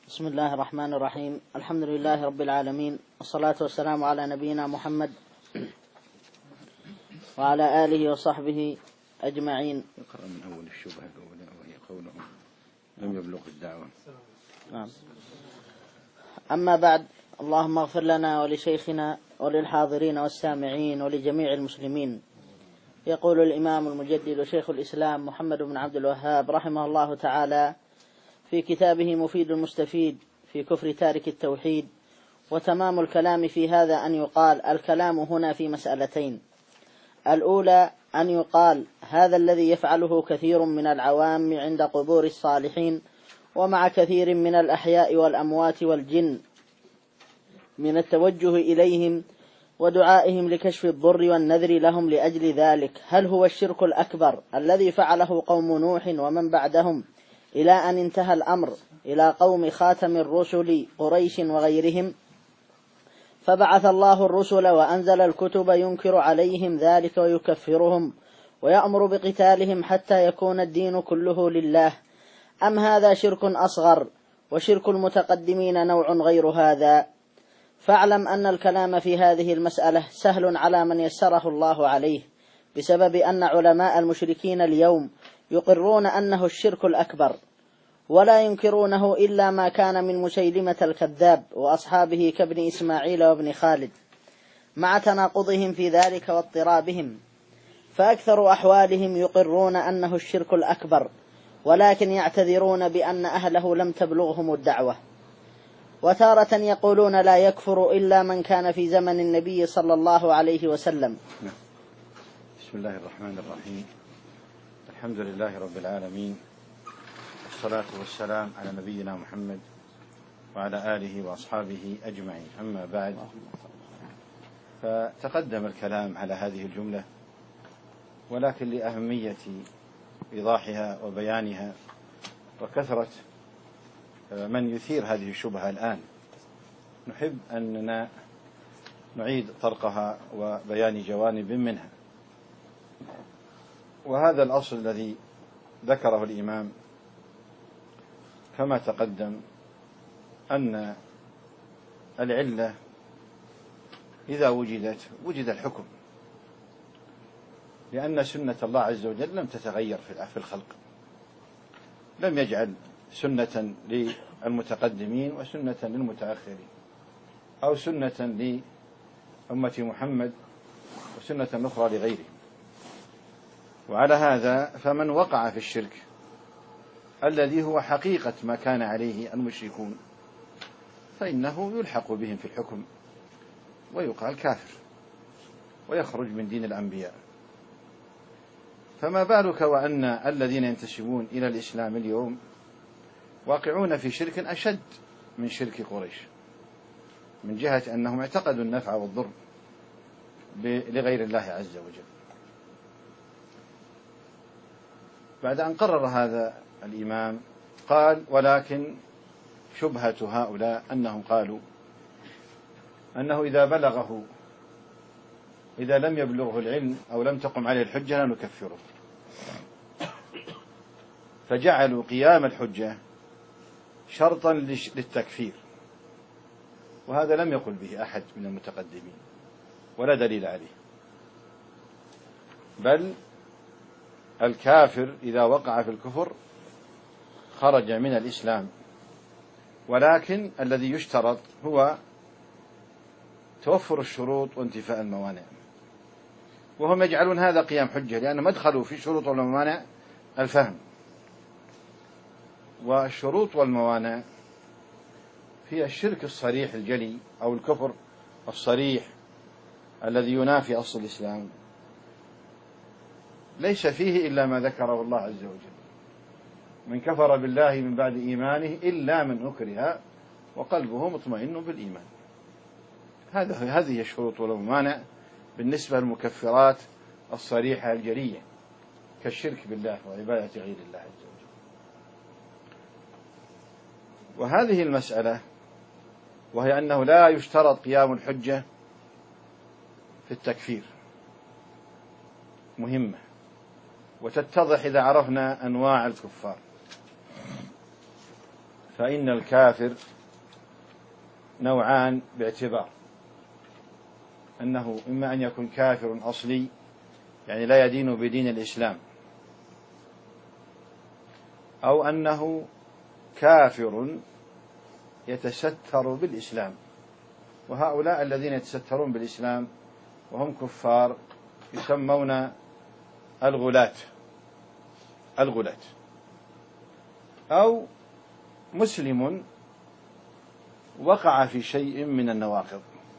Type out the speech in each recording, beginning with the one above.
بسم الله الرحمن الرحيم. الحمد لله رب العالمين، والصلاة والسلام على نبينا محمد وعلى آله وصحبه أجمعين. يقرأ من أول الشبهة وهي قولهم لم يبلغ الدعوة. أما بعد، اللهم اغفر لنا ولشيخنا وللحاضرين والسامعين ولجميع المسلمين. يقول الإمام المجدد شيخ الإسلام محمد بن عبد الوهاب رحمه الله تعالى في كتابه مفيد المستفيد في كفر تارك التوحيد: وتمام الكلام في هذا أن يقال الكلام هنا في مسألتين. الأولى أن يقال هذا الذي يفعله كثير من العوام عند قبور الصالحين ومع كثير من الأحياء والأموات والجن من التوجه إليهم ودعائهم لكشف الضر والنذر لهم لأجل ذلك، هل هو الشرك الأكبر الذي فعله قوم نوح ومن بعدهم إلى أن انتهى الأمر إلى قوم خاتم الرسل قريش وغيرهم، فبعث الله الرسل وأنزل الكتب ينكر عليهم ذلك ويكفرهم ويأمر بقتالهم حتى يكون الدين كله لله؟ أم هذا شرك أصغر وشرك المتقدمين نوع غير هذا؟ فاعلم أن الكلام في هذه المسألة سهل على من يسره الله عليه، بسبب أن علماء المشركين اليوم يقرون أنه الشرك الأكبر، ولا ينكرونه إلا ما كان من مسيلمة الكذاب وأصحابه كابن إسماعيل وابن خالد، مع تناقضهم في ذلك واضطرابهم. فأكثر أحوالهم يقرون أنه الشرك الأكبر، ولكن يعتذرون بأن أهله لم تبلغهم الدعوة. وتارة يقولون لا يكفر إلا من كان في زمن النبي صلى الله عليه وسلم. بسم الله الرحمن الرحيم. الحمد لله رب العالمين، والصلاة والسلام على نبينا محمد وعلى آله وأصحابه أجمعين. أما بعد، فتقدم الكلام على هذه الجملة، ولكن لأهمية إيضاحها وبيانها وكثرة من يثير هذه الشبهة الآن، نحب أننا نعيد طرقها وبيان جوانب منها. وهذا الأصل الذي ذكره الإمام كما تقدم، أن العلة إذا وجد الحكم، لأن سنة الله عز وجل لم تتغير في الخلق، لم يجعل سنة للمتقدمين وسنة للمتأخرين، أو سنة لأمة محمد وسنة أخرى لغيره. وعلى هذا فمن وقع في الشرك الذي هو حقيقة ما كان عليه المشركون فإنه يلحق بهم في الحكم ويقال كافر ويخرج من دين الأنبياء. فما بالك وأن الذين ينتسبون إلى الإسلام اليوم واقعون في شرك أشد من شرك قريش، من جهة أنهم اعتقدوا النفع والضر لغير الله عز وجل. بعد أن قرر هذا الإمام قال: ولكن شبهة هؤلاء أنهم قالوا أنه إذا لم يبلغه العلم أو لم تقم عليه الحجة لا نكفره، فجعلوا قيام الحجة شرطا للتكفير، وهذا لم يقل به أحد من المتقدمين ولا دليل عليه، بل الكافر إذا وقع في الكفر خرج من الإسلام، ولكن الذي يشترط هو توفر الشروط وانتفاء الموانع. وهم يجعلون هذا قيام حجة لأن مدخلوا في الشروط والموانع الفهم، والشروط والموانع هي الشرك الصريح الجلي أو الكفر الصريح الذي ينافي أصل الإسلام، ليس فيه إلا ما ذكره الله عز وجل: من كفر بالله من بعد إيمانه إلا من أكره وقلبه مطمئن بالإيمان. هذه الشروط والموانع بالنسبة للمكفرات الصريحة الجلية كالشرك بالله وعبادة غير الله عز وجل. وهذه المسألة، وهي أنه لا يشترط قيام الحجة في التكفير، مهمة وتتضح إذا عرفنا أنواع الكفار. فإن الكافر نوعان باعتبار أنه إما أن يكون كافر أصلي، يعني لا يدين بدين الإسلام، أو أنه كافر يتستر بالإسلام. وهؤلاء الذين يتسترون بالإسلام وهم كفار يسمون الغلاة. أو مسلم وقع في شيء من النواقض،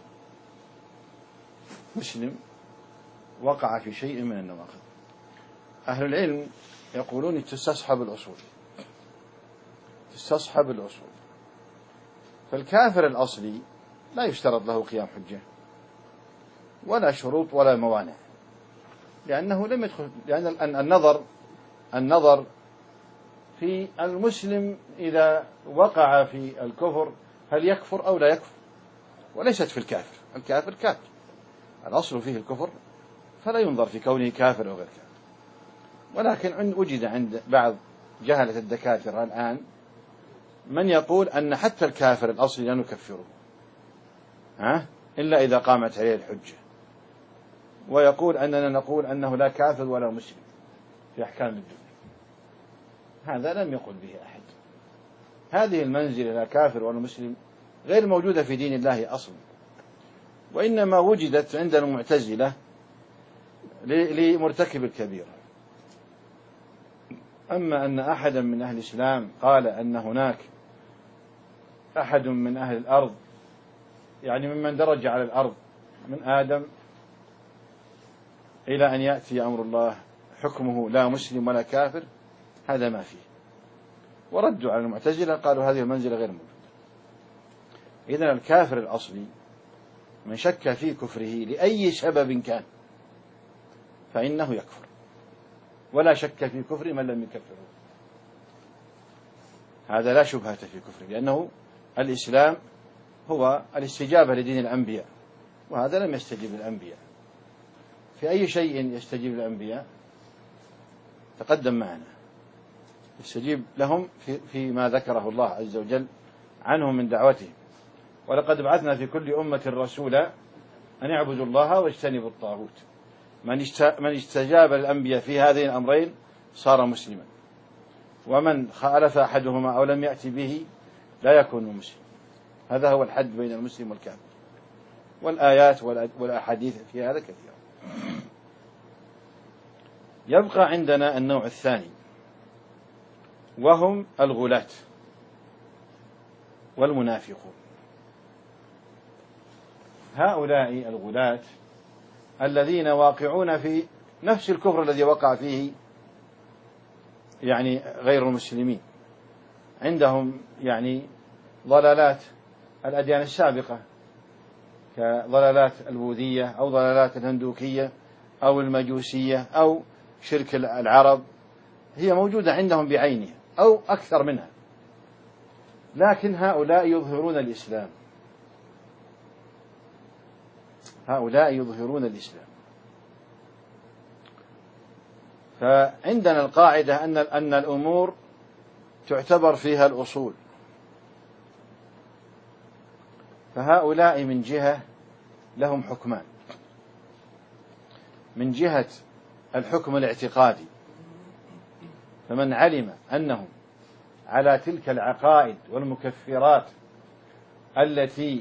مسلم وقع في شيء من النواقض. أهل العلم يقولون تستصحب الأصول. فالكافر الأصلي لا يشترط له قيام حجة ولا شروط ولا موانع، لأنه لم يدخل، لأن النظر في المسلم إذا وقع في الكفر هل يكفر أو لا يكفر، وليست في الكافر. الكافر كافر، الأصل فيه الكفر، فلا ينظر في كونه كافر أو غير كافر. ولكن وجد عند بعض جهلة الدكاترة الآن من يقول أن حتى الكافر الأصلي لا نكفره إلا إذا قامت عليه الحجة، ويقول أننا نقول أنه لا كافر ولا مسلم في أحكام الدنيا. هذا لم يقل به أحد. هذه المنزلة لا كافر ولا مسلم غير موجودة في دين الله أصلا، وإنما وجدت عند المعتزلة لمرتكب الكبيرة. أما أن أحدا من أهل الإسلام قال أن هناك أحد من أهل الأرض، يعني ممن درج على الأرض من آدم إلى أن يأتي أمر الله حكمه لا مسلم ولا كافر، هذا ما فيه. وردوا على المعتزلة قالوا هذه المنزلة غير موجودة. إذن الكافر الأصلي من شك في كفره لأي سبب كان فإنه يكفر، ولا شك في كفر من لم يكفره. هذا لا شبهة في كفره، لأنه الإسلام هو الاستجابة لدين الأنبياء، وهذا لم يستجب الأنبياء. في أي شيء يستجيب الأنبياء تقدم معنا، يستجيب لهم فيما ذكره الله عز وجل عنهم من دعوتهم. ولقد بعثنا في كل أمة رسولا أن يعبدوا الله واجتنبوا الطاغوت. من استجاب للأنبياء في هذين الأمرين صار مسلما، ومن خالف أحدهما أو لم يأتي به لا يكون مسلم. هذا هو الحد بين المسلم والكافر، والآيات والأحاديث في هذا كثيرة. يبقى عندنا النوع الثاني، وهم الغلاة والمنافقون. هؤلاء الغلاة الذين واقعون في نفس الكفر الذي وقع فيه يعني غير المسلمين، عندهم يعني ضلالات الأديان السابقة كضلالات البوذية أو ضلالات الهندوكية أو المجوسية أو شرك العرب، هي موجودة عندهم بعينها أو أكثر منها. لكن هؤلاء يظهرون الإسلام، فعندنا القاعدة أن الأمور تعتبر فيها الأصول. فهؤلاء من جهة لهم حكمان: من جهة الحكم الاعتقادي، فمن علم أنهم على تلك العقائد والمكفرات التي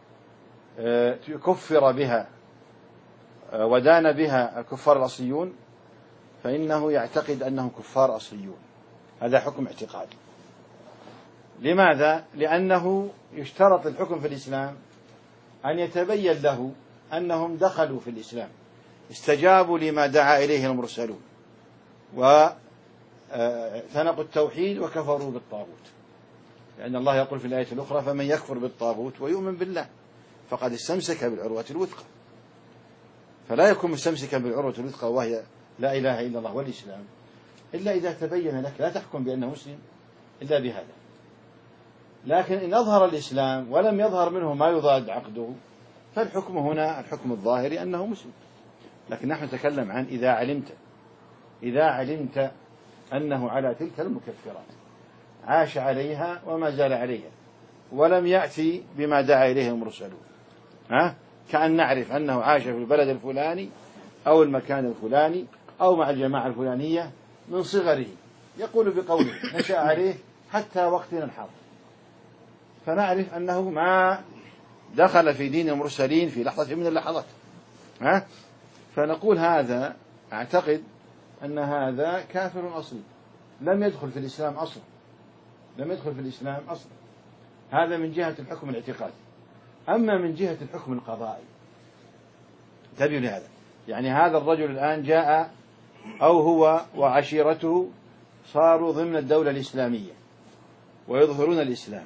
كفر بها ودان بها الكفار الأصليون فإنه يعتقد أنهم كفار أصليون. هذا حكم اعتقادي. لماذا؟ لأنه يشترط الحكم في الإسلام أن يتبين له أنهم دخلوا في الإسلام، استجابوا لما دعا إليه المرسلون، وثنقوا التوحيد وكفروا بالطاغوت. لأن الله يقول في الآية الأخرى: فمن يكفر بالطاغوت ويؤمن بالله فقد استمسك بالعروة الوثقى. فلا يكون مستمسكا بالعروة الوثقى وهي لا إله إلا الله والإسلام إلا إذا تبين لك، لا تحكم بأنه مسلم إلا بهذا. لكن إن أظهر الإسلام ولم يظهر منه ما يضاد عقده فالحكم هنا الحكم الظاهري أنه مسلم. لكن نحن نتكلم عن إذا علمت أنه على تلك المكفرات. عاش عليها وما زال عليها، ولم يأتي بما دعا إليه المرسلون. كأن نعرف أنه عاش في البلد الفلاني أو المكان الفلاني أو مع الجماعة الفلانية من صغره، يقول بقوله نشأ عليه حتى وقتنا الحاضر، فنعرف أنه ما دخل في دين المرسلين في لحظة من اللحظات. فنقول هذا، أعتقد أن هذا كافر أصلي، لم يدخل في الإسلام أصلا، لم يدخل في الإسلام أصلا. هذا من جهة الحكم الاعتقادي. أما من جهة الحكم القضائي، انتبهوا لهذا، يعني هذا الرجل الآن جاء أو هو وعشيرته صاروا ضمن الدولة الإسلامية ويظهرون الإسلام.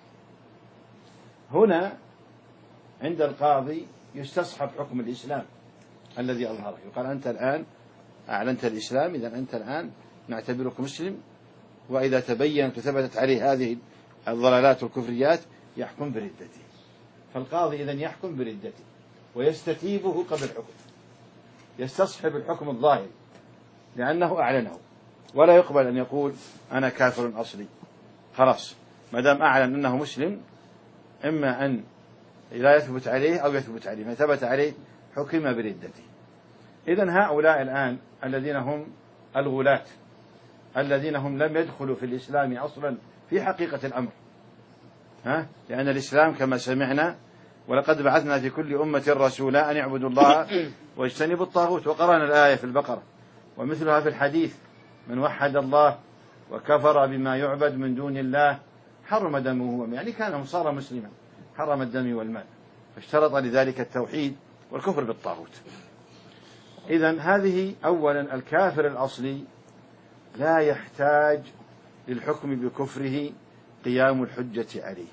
هنا عند القاضي يستصحب حكم الإسلام الذي أظهره، يقال أنت الآن أعلنت الإسلام، إذا أنت الآن نعتبرك مسلم، وإذا تبينت وثبتت عليه هذه الضلالات والكفريات يحكم بردته. فالقاضي إذن يحكم بردته ويستتيبه قبل الحكم، يستصحب الحكم الظاهر لأنه أعلنه، ولا يقبل أن يقول أنا كافر أصلي. خلاص، ما دام أعلن أنه مسلم، إما أن لا يثبت عليه أو يثبت عليه، ما ثبت عليه حكم بردته. إذن هؤلاء الآن الذين هم الغلاة، الذين هم لم يدخلوا في الإسلام أصلا في حقيقة الأمر، لأن الإسلام كما سمعنا ولقد بعثنا في كل أمة رسولا أن يعبدوا الله واجتنبوا الطاغوت، وقرأنا الآية في البقرة ومثلها في الحديث: من وحد الله وكفر بما يعبد من دون الله حرم دمه، يعني كان صار مسلما، حرم الدم والمال، فاشترط لذلك التوحيد والكفر بالطاغوت. إذن هذه أولا الكافر الأصلي لا يحتاج للحكم بكفره قيام الحجة عليه،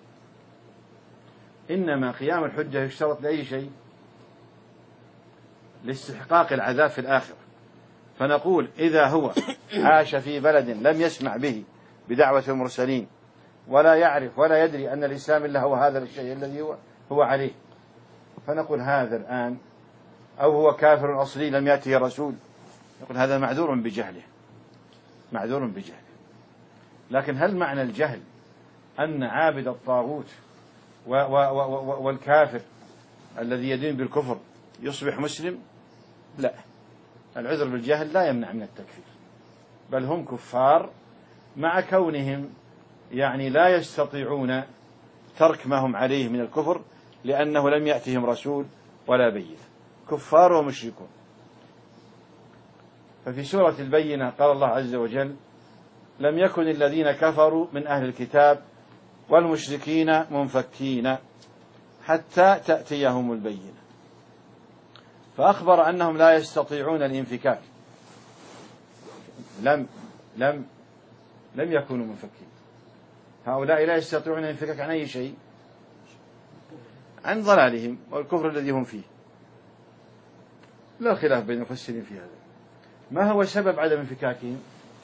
إنما قيام الحجة يشترط لأي شيء؟ لاستحقاق العذاب في الآخرة. فنقول إذا هو عاش في بلد لم يسمع به بدعوة المرسلين ولا يعرف ولا يدري أن الإسلام إلا هو هذا الشيء الذي هو عليه، فنقول هذا الآن، أو هو كافر أصلي لم يأته رسول، نقول هذا معذور بجهله، معذور بجهله. لكن هل معنى الجهل أن عابد الطاغوت والكافر الذي يدين بالكفر يصبح مسلم؟ لا، العذر بالجهل لا يمنع من التكفير، بل هم كفار مع كونهم يعني لا يستطيعون ترك ما هم عليه من الكفر لأنه لم يأتهم رسول ولا بينة، كفار ومشركون. ففي سورة البينة قال الله عز وجل: لم يكن الذين كفروا من أهل الكتاب والمشركين منفكين حتى تأتيهم البينة، فأخبر أنهم لا يستطيعون الانفكاك، لم يكونوا منفكين. هؤلاء لا يستطيعون الانفكاك عن أي شيء؟ عن ضلالهم والكفر الذي هم فيه، لا خلاف بين المفسرين في هذا. ما هو سبب عدم انفكاكهم؟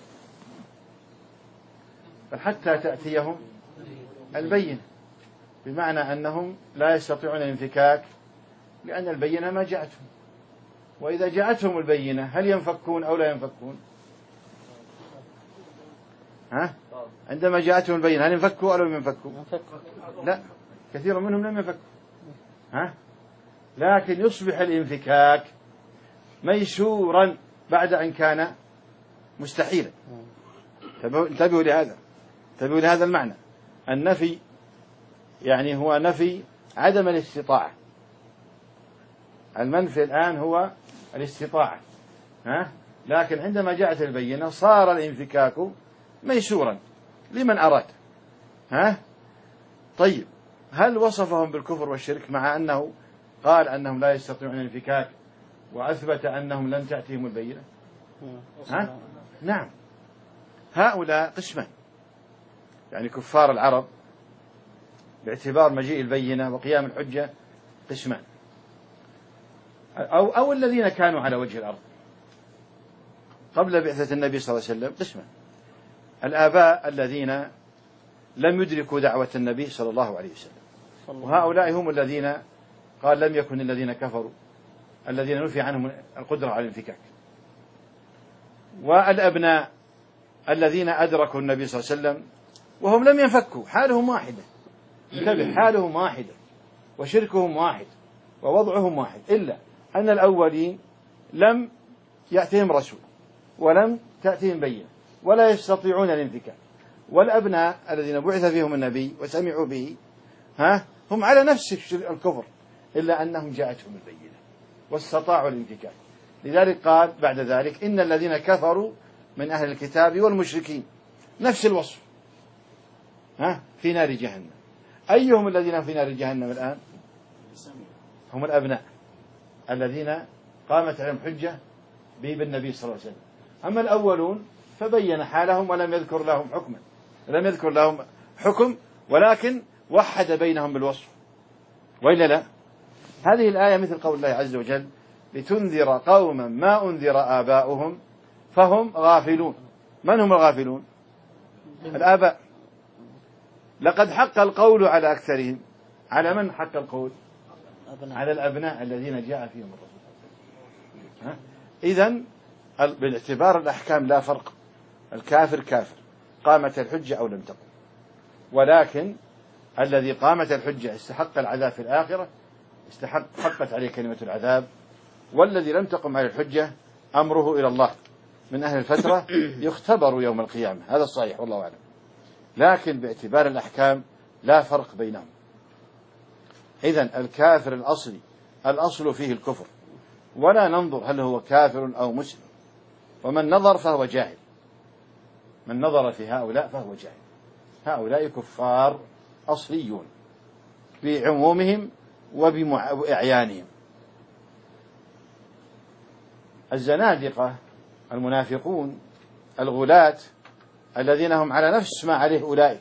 حتى تأتيهم البينة، بمعنى أنهم لا يستطيعون الانفكاك لأن البينة ما جاءتهم، وإذا جاءتهم البينة هل ينفكون أو لا ينفكون؟ عندما جاءتهم البينة هل ينفكوا أو لم ينفكوا؟ لا، كثير منهم لم ينفكوا. لكن يصبح الانفكاك ميسورا بعد أن كان مستحيلا. انتبهوا لهذا، انتبهوا لهذا المعنى. النفي يعني هو نفي عدم الاستطاعة، المنفي الآن هو الاستطاعة، لكن عندما جاءت البينة صار الانفكاك ميسورا لمن أراد. طيب، هل وصفهم بالكفر والشرك مع أنه قال أنهم لا يستطيعون الانفكاك وأثبت أنهم لم تأتيهم البينة؟ نعم، هؤلاء قسمان، يعني كفار العرب باعتبار مجيء البينة وقيام الحجة قسمان، أو الذين كانوا على وجه الأرض قبل بعثة النبي صلى الله عليه وسلم قسمان. الآباء الذين لم يدركوا دعوة النبي صلى الله عليه وسلم، وهؤلاء هم الذين قال لم يكن الذين كفروا الذين نفي عنهم القدرة على الانفكاك. والأبناء الذين أدركوا النبي صلى الله عليه وسلم وهم لم ينفكوا، حالهم واحدة، انتبه، حالهم واحدة وشركهم واحد ووضعهم واحد، إلا أن الأولين لم يأتهم رسول ولم تأتهم بينة ولا يستطيعون الانفكاك، والأبناء الذين بعث فيهم النبي وسمعوا به هم على نفس الكفر، إلا أنهم جاءتهم البينة واستطاعوا الانفكاك. لذلك قال بعد ذلك إن الذين كفروا من أهل الكتاب والمشركين، نفس الوصف، في نار جهنم. أيهم الذين في نار جهنم الآن؟ هم الأبناء الذين قامت عليهم حجة بالنبي صلى الله عليه وسلم. أما الأولون فبين حالهم ولم يذكر لهم حكما، لم يذكر لهم حكم، ولكن وحد بينهم بالوصف، وإلا لا. هذه الآية مثل قول الله عز وجل لتنذر قوما ما أنذر آباؤهم فهم غافلون. من هم الغافلون؟ الآباء. لقد حق القول على أكثرهم. على من حق القول؟ على الأبناء الذين جاء فيهم الرسول. إذن بالاعتبار الأحكام لا فرق، الكافر كافر، قامت الحجة أو لم تقم، ولكن الذي قامت الحجة استحق العذاب في الآخرة، حقت عليه كلمة العذاب، والذي لم تقم عليه الحجة أمره إلى الله من أهل الفترة يختبر يوم القيامة. هذا الصحيح والله أعلم، لكن باعتبار الأحكام لا فرق بينهم. إذن الكافر الأصلي الأصل فيه الكفر، ولا ننظر هل هو كافر أو مسلم، ومن نظر فهو جاهل، من نظر في هؤلاء فهو جاهل. هؤلاء كفار أصليون بعمومهم وبإعيانهم. الزنادقة المنافقون الغلاة الذين هم على نفس ما عليه أولئك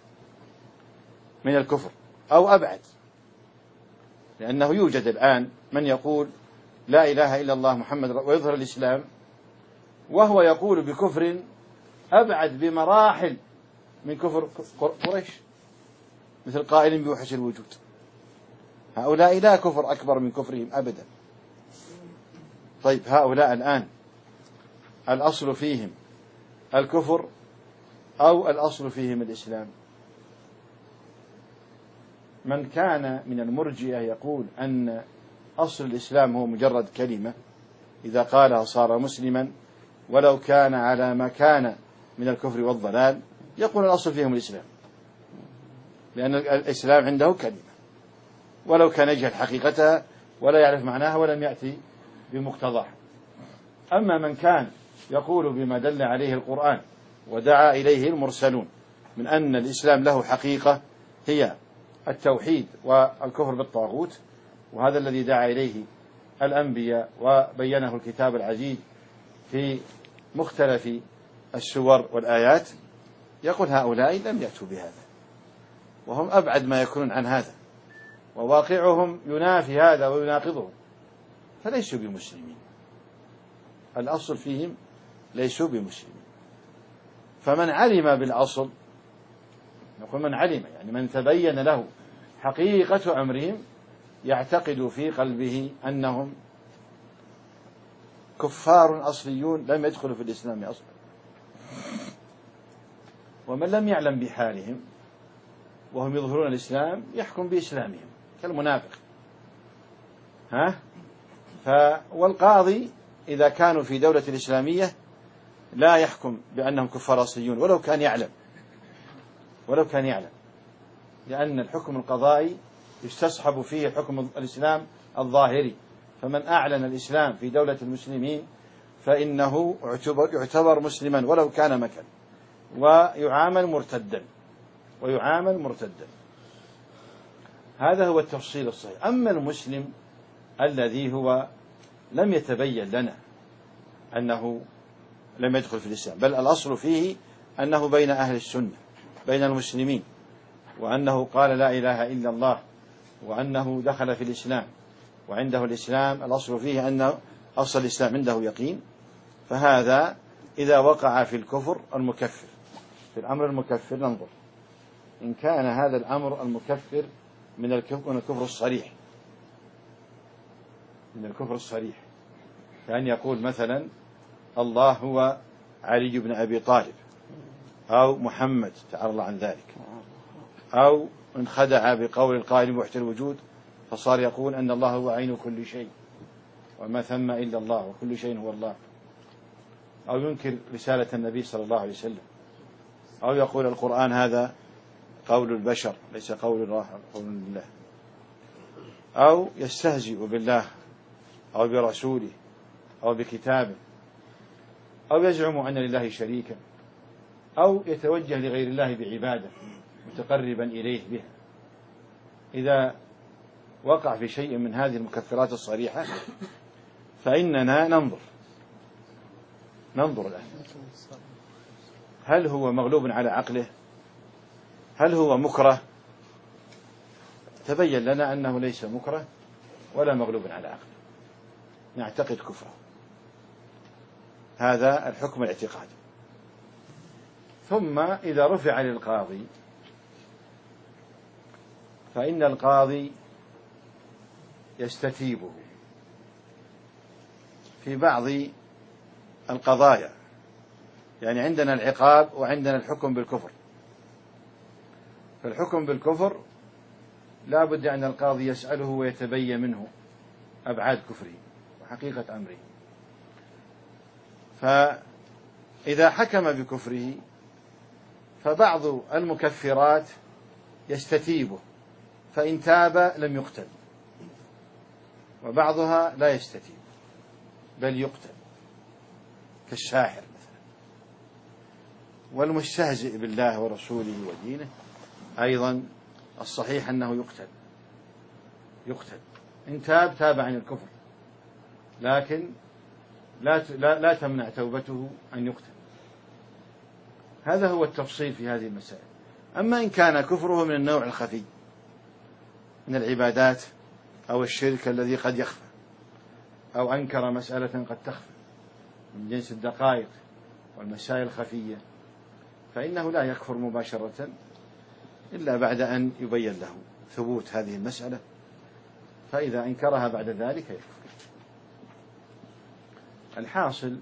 من الكفر أو أبعد، لأنه يوجد الآن من يقول لا إله إلا الله محمد ويظهر الإسلام وهو يقول بكفر أبعد بمراحل من كفر قريش، مثل قائل بوحش الوجود. هؤلاء لا كفر أكبر من كفرهم أبدا. طيب هؤلاء الآن الأصل فيهم الكفر أو الأصل فيهم الإسلام؟ من كان من المرجئة يقول أن أصل الإسلام هو مجرد كلمة إذا قالها صار مسلما ولو كان على ما كان من الكفر والضلال، يقول الأصل فيهم الإسلام، لأن الإسلام عنده كلمة ولو كان يجهل حقيقتها ولا يعرف معناها ولم يأتي بمقتضاها. أما من كان يقول بما دل عليه القرآن ودعا إليه المرسلون من أن الإسلام له حقيقة هي التوحيد والكفر بالطاغوت، وهذا الذي دعا إليه الأنبياء وبينه الكتاب العزيز في مختلف السور والآيات، يقول هؤلاء لم يأتوا بهذا، وهم أبعد ما يكونون عن هذا، وواقعهم ينافي هذا ويناقضه، فليسوا بمسلمين. الأصل فيهم ليسوا بمسلمين. فمن علم بالأصل، نقول من علم يعني من تبين له حقيقة أمرهم، يعتقد في قلبه أنهم كفار أصليون لم يدخلوا في الإسلام أصلا. ومن لم يعلم بحالهم وهم يظهرون الإسلام يحكم بإسلامهم كالمنافق. والقاضي إذا كانوا في دولة الإسلامية لا يحكم بأنهم كفار أصليون ولو كان يعلم، لأن الحكم القضائي يستصحب فيه حكم الإسلام الظاهري، فمن أعلن الإسلام في دولة المسلمين فإنه يعتبر مسلما ولو كان مكان، ويعامل مرتدا. هذا هو التفصيل الصحيح. أما المسلم الذي هو لم يتبين لنا أنه لم يدخل في الإسلام، بل الأصل فيه أنه بين أهل السنة بين المسلمين، وأنه قال لا إله إلا الله، وأنه دخل في الإسلام وعنده الإسلام، الأصل فيه أن أصل الإسلام عنده يقين، فهذا إذا وقع في الكفر المكفر، في الأمر المكفر ننظر إن كان هذا الأمر المكفر من الكفر الصريح، كأن يقول مثلا الله هو علي بن أبي طالب، أو محمد تعالى الله عن ذلك، أو انخدع بقول القائل بوحدة الوجود فصار يقول أن الله هو عين كل شيء وما ثم إلا الله وكل شيء هو الله، أو ينكر رسالة النبي صلى الله عليه وسلم، أو يقول القرآن هذا قول البشر ليس قول الله قول الله، أو يستهزئ بالله أو برسوله أو بكتابه، أو يزعم أن لله شريكا، أو يتوجه لغير الله بعبادة متقربا إليه بها. إذا وقع في شيء من هذه المكفرات الصريحة فإننا ننظر الآن هل هو مغلوب على عقله، هل هو مكره. تبين لنا أنه ليس مكره ولا مغلوب على عقله، نعتقد كفره، هذا الحكم الاعتقادي. ثم إذا رفع للقاضي فإن القاضي يستتيبه في بعض القضايا، يعني عندنا العقاب وعندنا الحكم بالكفر. فالحكم بالكفر لا بد أن القاضي يسأله ويتبين منه أبعاد كفره وحقيقة أمره، فإذا حكم بكفره فبعض المكفرات يستتيبه فإن تاب لم يقتل، وبعضها لا يستتيب بل يقتل كالساحر مثلا. والمستهزئ بالله ورسوله ودينه أيضا الصحيح أنه يقتل إن تاب عن الكفر، لكن لا تمنع توبته أن يقتل. هذا هو التفصيل في هذه المسائل. أما إن كان كفره من النوع الخفي من العبادات أو الشرك الذي قد يخفى، أو أنكر مسألة قد تخفى من جنس الدقائق والمسائل الخفية، فإنه لا يكفر مباشرة إلا بعد أن يبين له ثبوت هذه المسألة، فإذا أنكرها بعد ذلك يكفر. الحاصل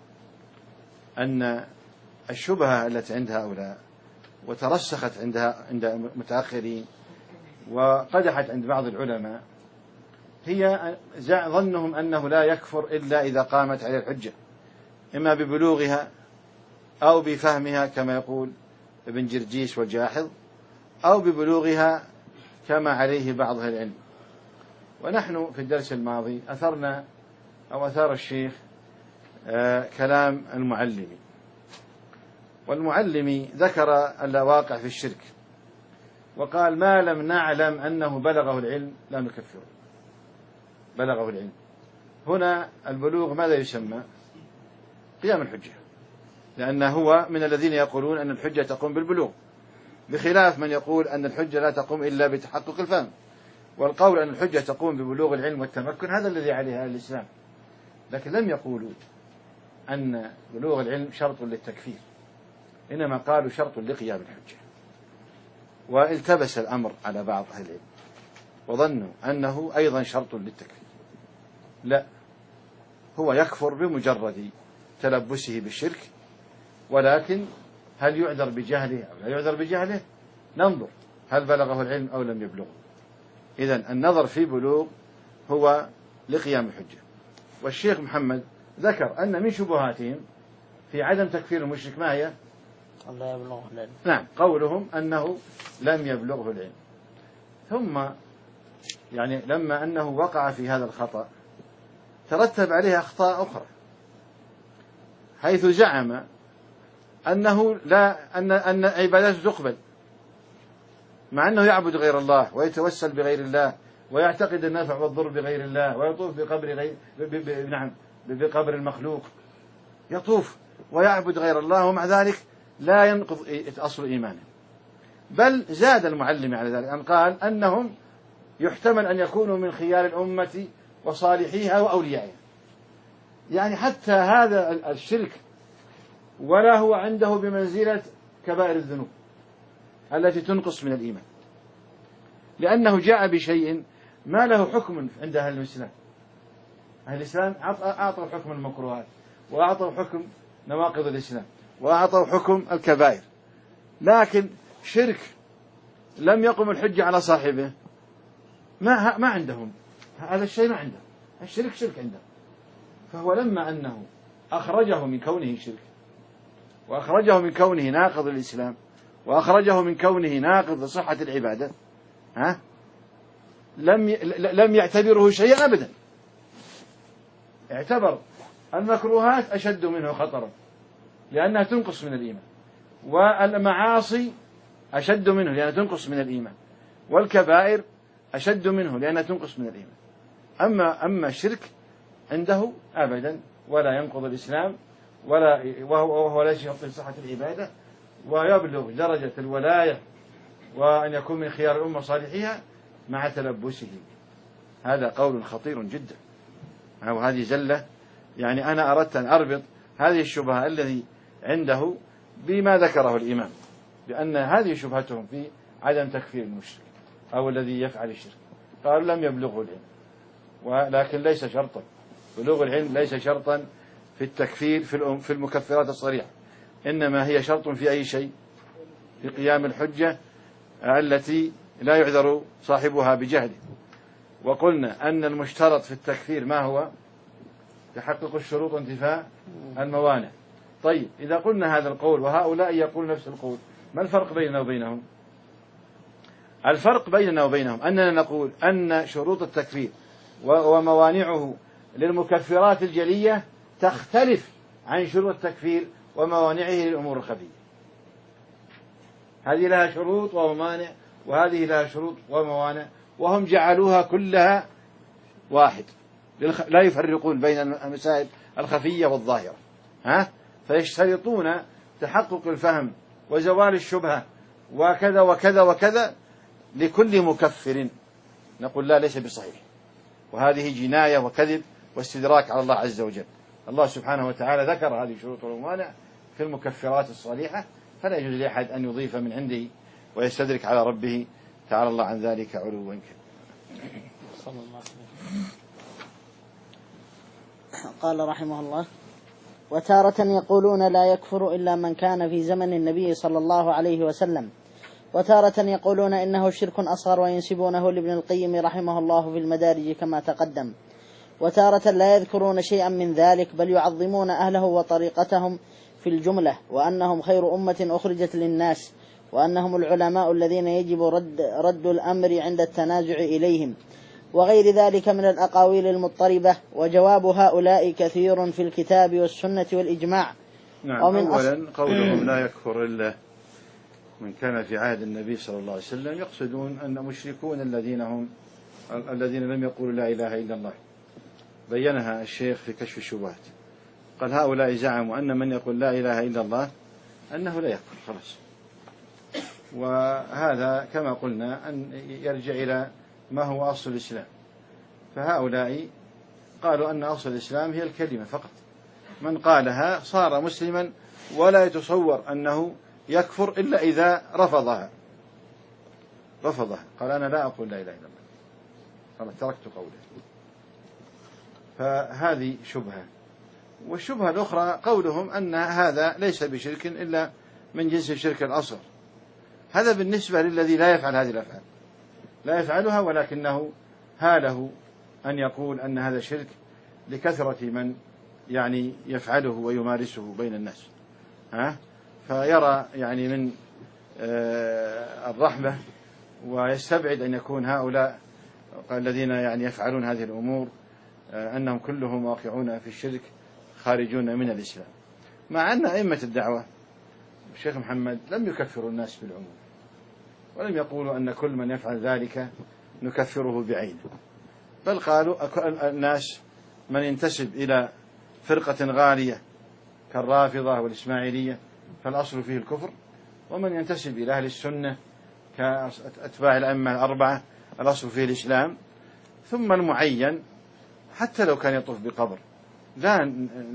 أن الشبهة التي عند هؤلاء وترسخت عند متأخرين وقدحت عند بعض العلماء هي ظنهم أنه لا يكفر إلا إذا قامت عليه الحجة، إما ببلوغها أو بفهمها كما يقول ابن جرجيس والجاحظ، أو ببلوغها كما عليه بعض أهل العلم. ونحن في الدرس الماضي أثار الشيخ كلام المعلمي، والمعلمي ذكر الواقع في الشرك وقال ما لم نعلم أنه بلغه العلم لا نكفره. بلغه العلم هنا البلوغ ماذا يسمى؟ قيام الحجة، لأنه هو من الذين يقولون أن الحجة تقوم بالبلوغ، بخلاف من يقول أن الحجة لا تقوم إلا بتحقق الفهم. والقول أن الحجة تقوم ببلوغ العلم والتمكن هذا الذي عليه أهل الإسلام، لكن لم يقولوا أن بلوغ العلم شرط للتكفير، إنما قالوا شرط لقيام الحجة. والتبس الأمر على بعض أهل العلم وظنوا أنه أيضا شرط للتكفير. لا، هو يكفر بمجرد تلبسه بالشرك، ولكن هل يعذر بجهله أو لا يعذر بجهله؟ ننظر هل بلغه العلم أو لم يبلغه. إذن النظر في بلوغ هو لقيام الحجة. والشيخ محمد ذكر أن من شبهاتهم في عدم تكفير المشرك ما هي؟ لا يبلغه العلم. نعم، قولهم أنه لم يبلغه العلم. ثم يعني لما أنه وقع في هذا الخطأ ترتب عليه أخطاء أخرى، حيث زعم أنه أن عباداته تقبل، مع أنه يعبد غير الله ويتوسل بغير الله ويعتقد النفع والضر بغير الله ويطوف بقبر المخلوق، يطوف ويعبد غير الله، ومع ذلك لا ينقض أصل إيمانه. بل زاد المعلم على ذلك أن قال أنهم يحتمل أن يكونوا من خيار الأمة وصالحيها وأوليائها، يعني حتى هذا الشرك ولا هو عنده بمنزلة كبائر الذنوب التي تنقص من الإيمان، لأنه جاء بشيء ما له حكم عند أهل الإسلام. أهل الإسلام أعطوا حكم المكروهات، وأعطوا حكم نواقض الإسلام، وأعطوا حكم الكبائر، لكن شرك لم يقم الحجة على صاحبه ما عندهم هذا الشيء، ما عندهم الشرك شرك عندهم. فهو لما أنه أخرجه من كونه شرك، وأخرجه من كونه ناقض الإسلام، وأخرجه من كونه ناقض لصحة العبادة، لم يعتبره شيئا أبدا. اعتبر المكروهات أشد منه خطرا لأنها تنقص من الإيمان، والمعاصي أشد منه لأنها تنقص من الإيمان، والكبائر أشد منه لأنها تنقص من الإيمان. أما الشرك عنده أبدا ولا ينقض الإسلام وهو لا يشرط صحة العبادة، ويبلغ درجة الولاية وأن يكون من خيار الأمة صالحيها مع تلبسه. هذا قول خطير جدا، وهذه زلة. يعني أنا أردت أن أربط هذه الشبهة الذي عنده بما ذكره الإمام، بأن هذه شبهتهم في عدم تكفير المشرك أو الذي يفعل الشرك. قال لم يبلغه العلم، ولكن ليس شرطا، بلوغ العلم ليس شرطا في التكفير في المكفرات الصريحة، إنما هي شرط في أي شيء؟ في قيام الحجة التي لا يعذر صاحبها بجهله. وقلنا أن المشترط في التكفير ما هو؟ تحقق الشروط وانتفاء الموانع. طيب إذا قلنا هذا القول وهؤلاء يقول نفس القول، ما الفرق بيننا وبينهم؟ الفرق بيننا وبينهم أننا نقول أن شروط التكفير وموانعه للمكفرات الجلية تختلف عن شروط التكفير وموانعه للأمور الخفية. هذه لها شروط وموانع، وهذه لها شروط وموانع، وهم جعلوها كلها واحد، لا يفرقون بين المسائل الخفية والظاهرة، فيشترطون تحقق الفهم وزوال الشبهة وكذا وكذا وكذا لكل مكفر. نقول لا، ليس بصحيح، وهذه جناية وكذب واستدراك على الله عز وجل. الله سبحانه وتعالى ذكر هذه الشروط والموانع في المكفرات الصالحة، فلا يجوز لأحد أن يضيف من عنده ويستدرك على ربه تعالى الله عن ذلك علوا كبيرا. صلى الله عليه وسلم. قال رحمه الله: وتارة يقولون لا يكفر إلا من كان في زمن النبي صلى الله عليه وسلم، وتارة يقولون إنه شرك أصغر وينسبونه لابن القيم رحمه الله في المدارج كما تقدم، وتارة لا يذكرون شيئا من ذلك بل يعظمون أهله وطريقتهم في الجملة، وأنهم خير أمة أخرجت للناس، وأنهم العلماء الذين يجب رد الأمر عند التنازع إليهم، وغير ذلك من الأقاويل المضطربة. وجواب هؤلاء كثير في الكتاب والسنة والإجماع. نعم. أولا قولهم لا يكفر إلا من كان في عهد النبي صلى الله عليه وسلم، يقصدون أن مشركون الذين لم يقولوا لا إله إلا الله. بينها الشيخ في كشف الشبهات، قال هؤلاء زعموا أن من يقول لا إله إلا الله أنه لا يكفر خلاص. وهذا كما قلنا أن يرجع إلى ما هو أصل الإسلام. فهؤلاء قالوا أن أصل الإسلام هي الكلمة فقط، من قالها صار مسلما ولا يتصور أنه يكفر إلا إذا رفضها. قال أنا لا أقول لا إله إلا الله، أنا تركت قوله. فهذه شبهة. والشبهة الأخرى قولهم أن هذا ليس بشرك إلا من جنس الشرك الأصغر. هذا بالنسبة للذي لا يفعل هذه الأفعال، لا يفعلها، ولكنه هاله أن يقول أن هذا شرك لكثرة من يعني يفعله ويمارسه بين الناس، فيرى يعني من الرحمة ويستبعد أن يكون هؤلاء الذين يعني يفعلون هذه الأمور أنهم كلهم واقعون في الشرك خارجون من الإسلام. مع أن أئمة الدعوة الشيخ محمد لم يكفروا الناس بالعموم، ولم يقولوا أن كل من يفعل ذلك نكفره بعينه، بل قالوا الناس من ينتسب إلى فرقة غالية كالرافضة والإسماعيلية فالأصل فيه الكفر، ومن ينتسب إلى أهل السنة كأتباع الأئمة الأربعة الأصل فيه الإسلام، ثم المعين حتى لو كان يطوف بقبر لا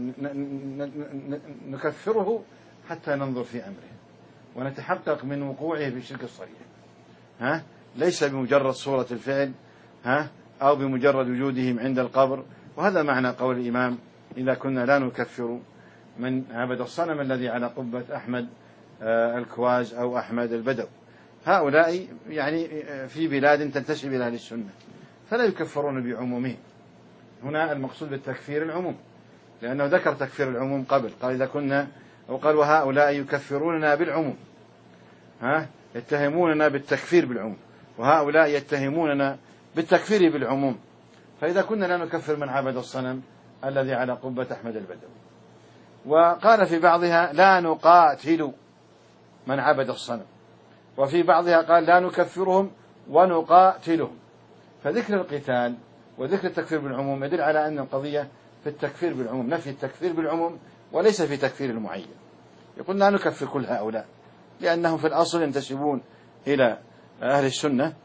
نكفره حتى ننظر في أمره ونتحقق من وقوعه في الشرك الصريح، ليس بمجرد صورة الفعل أو بمجرد وجودهم عند القبر. وهذا معنى قول الإمام: إذا كنا لا نكفر من عبد الصنم الذي على قبة أحمد الكواز أو أحمد البدو. هؤلاء يعني في بلاد تنتسب إلى أهل السنة فلا يكفرون بعمومهم. هنا المقصود بالتكفير العموم، لأنه ذكر تكفير العموم قبل، قال إذا كنا، وقال وهؤلاء يكفروننا بالعموم، يتهموننا بالتكفير بالعموم، وهؤلاء يتهموننا بالتكفير بالعموم. فإذا كنا لا نكفر من عبد الصنم الذي على قبة أحمد البدوي. وقال في بعضها لا نقاتل من عبد الصنم، وفي بعضها قال لا نكفرهم ونقاتلهم. فذكر القتال وذكر التكفير بالعموم يدل على أن القضية في التكفير بالعموم، نفي التكفير بالعموم وليس في تكفير المعين. يقول لا نكفر كل هؤلاء لأنهم في الأصل ينتسبون إلى أهل السنة،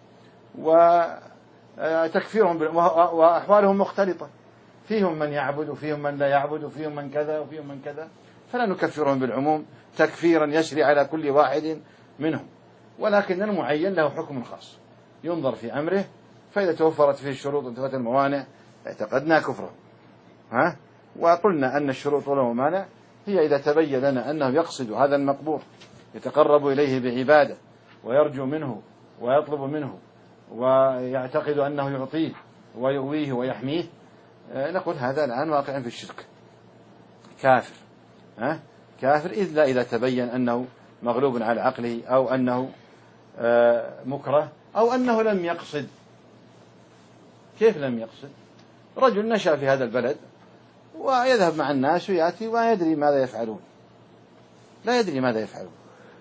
وتكفيرهم وأحوالهم مختلطة، فيهم من يعبد وفيهم من لا يعبد وفيهم من كذا وفيهم من كذا، فلا نكفرهم بالعموم تكفيرا يسري على كل واحد منهم. ولكن المعين له حكم خاص ينظر في أمره، فإذا توفرت فيه الشروط وانتفت الموانع اعتقدنا كفره. وقلنا أن الشروط والموانع هي إذا تبين لنا أنه يقصد هذا المقبور يتقرب إليه بعبادة ويرجو منه ويطلب منه ويعتقد أنه يعطيه ويؤويه ويحميه، نقول هذا الآن واقع في الشرك كافر. كافر إذا تبين أنه مغلوب على عقله أو أنه مكره أو أنه لم يقصد. كيف لم يقصد؟ رجل نشأ في هذا البلد ويذهب مع الناس ويأتي ولا يدري ماذا يفعلون، لا يدري ماذا يفعلون،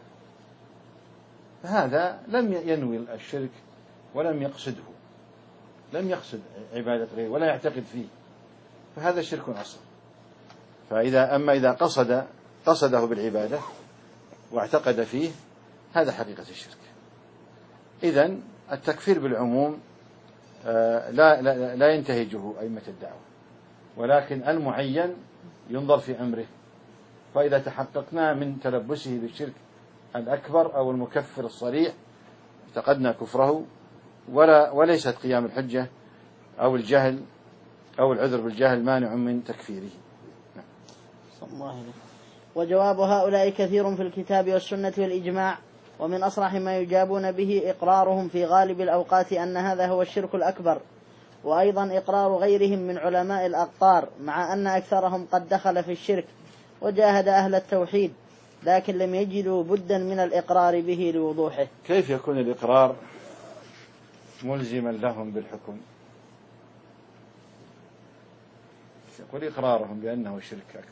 فهذا لم ينوي الشرك ولم يقصده، لم يقصد عبادة غيره ولا يعتقد فيه، فهذا شرك أصلا. أما إذا قصده بالعبادة واعتقد فيه هذا حقيقة الشرك. إذن التكفير بالعموم لا ينتهجه أئمة الدعوة، ولكن المعين ينظر في أمره، فإذا تحققنا من تلبسه بالشرك الأكبر أو المكفر الصريح اعتقدنا كفره، وليست قيام الحجة أو الجهل أو العذر بالجهل مانع من تكفيره. وجواب هؤلاء كثير في الكتاب والسنة والإجماع، ومن أصرح ما يجابون به إقرارهم في غالب الأوقات أن هذا هو الشرك الأكبر، وأيضا إقرار غيرهم من علماء الأقطار، مع أن أكثرهم قد دخل في الشرك وجاهد أهل التوحيد، لكن لم يجدوا بدا من الإقرار به لوضوحه. كيف يكون الإقرار ملزما لهم بالحكم؟ يقول إقرارهم بأنه شرك أكبر،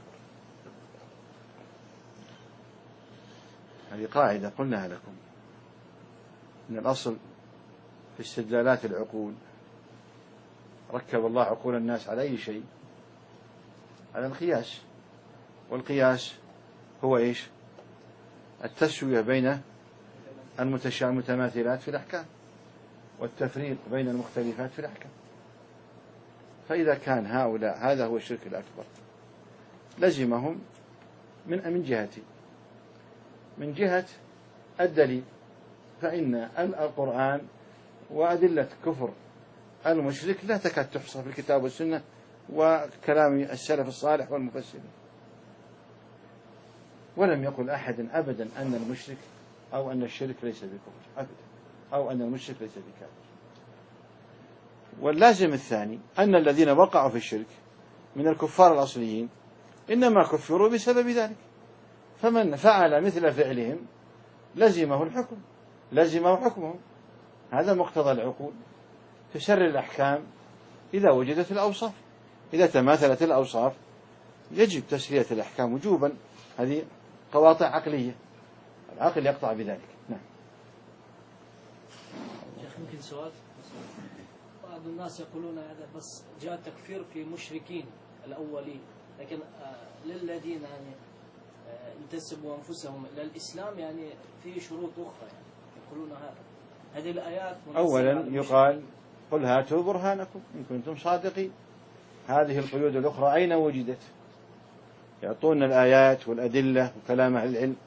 هذه قاعدة قلناها لكم، إن الأصل في استدلالات العقول ركب الله عقول الناس على أي شيء؟ على القياس، والقياس هو إيش؟ التسوية بين المتماثلات في الأحكام والتفريق بين المختلفات في الأحكام. فإذا كان هؤلاء هذا هو الشرك الأكبر لزمهم من جهة الدليل، فإن القرآن وأدلة كفر المشرك لا تكاد تحصى في الكتاب والسنة وكلام السلف الصالح والمفسرين. ولم يقل أحد أبدا أن المشرك أو أن الشرك ليس بكفر أبدا، أو أن المشرك ليس بكافر. واللازم الثاني أن الذين وقعوا في الشرك من الكفار الأصليين إنما كفروا بسبب ذلك، فمن فعل مثل فعلهم لزمه الحكم، لزمه حكمهم. هذا مقتضى العقول، تسر الأحكام إذا وجدت الأوصاف، إذا تماثلت الأوصاف يجب تسرية الأحكام وجوبا. هذه قواطع عقلية، العقل يقطع بذلك. نعم. يمكن سؤال؟ بعض الناس يقولون هذا بس جاء التكفير في مشركين الأولين، لكن للذين يعني انتسبوا أنفسهم إلى الإسلام يعني في شروط أخرى، يعني يقولون هذه الآيات. أولا يقال قل هاتوا برهانكم إن كنتم صادقين. هذه القيود الأخرى أين وجدت؟ يعطون الآيات والأدلة وكلام أهل العلم.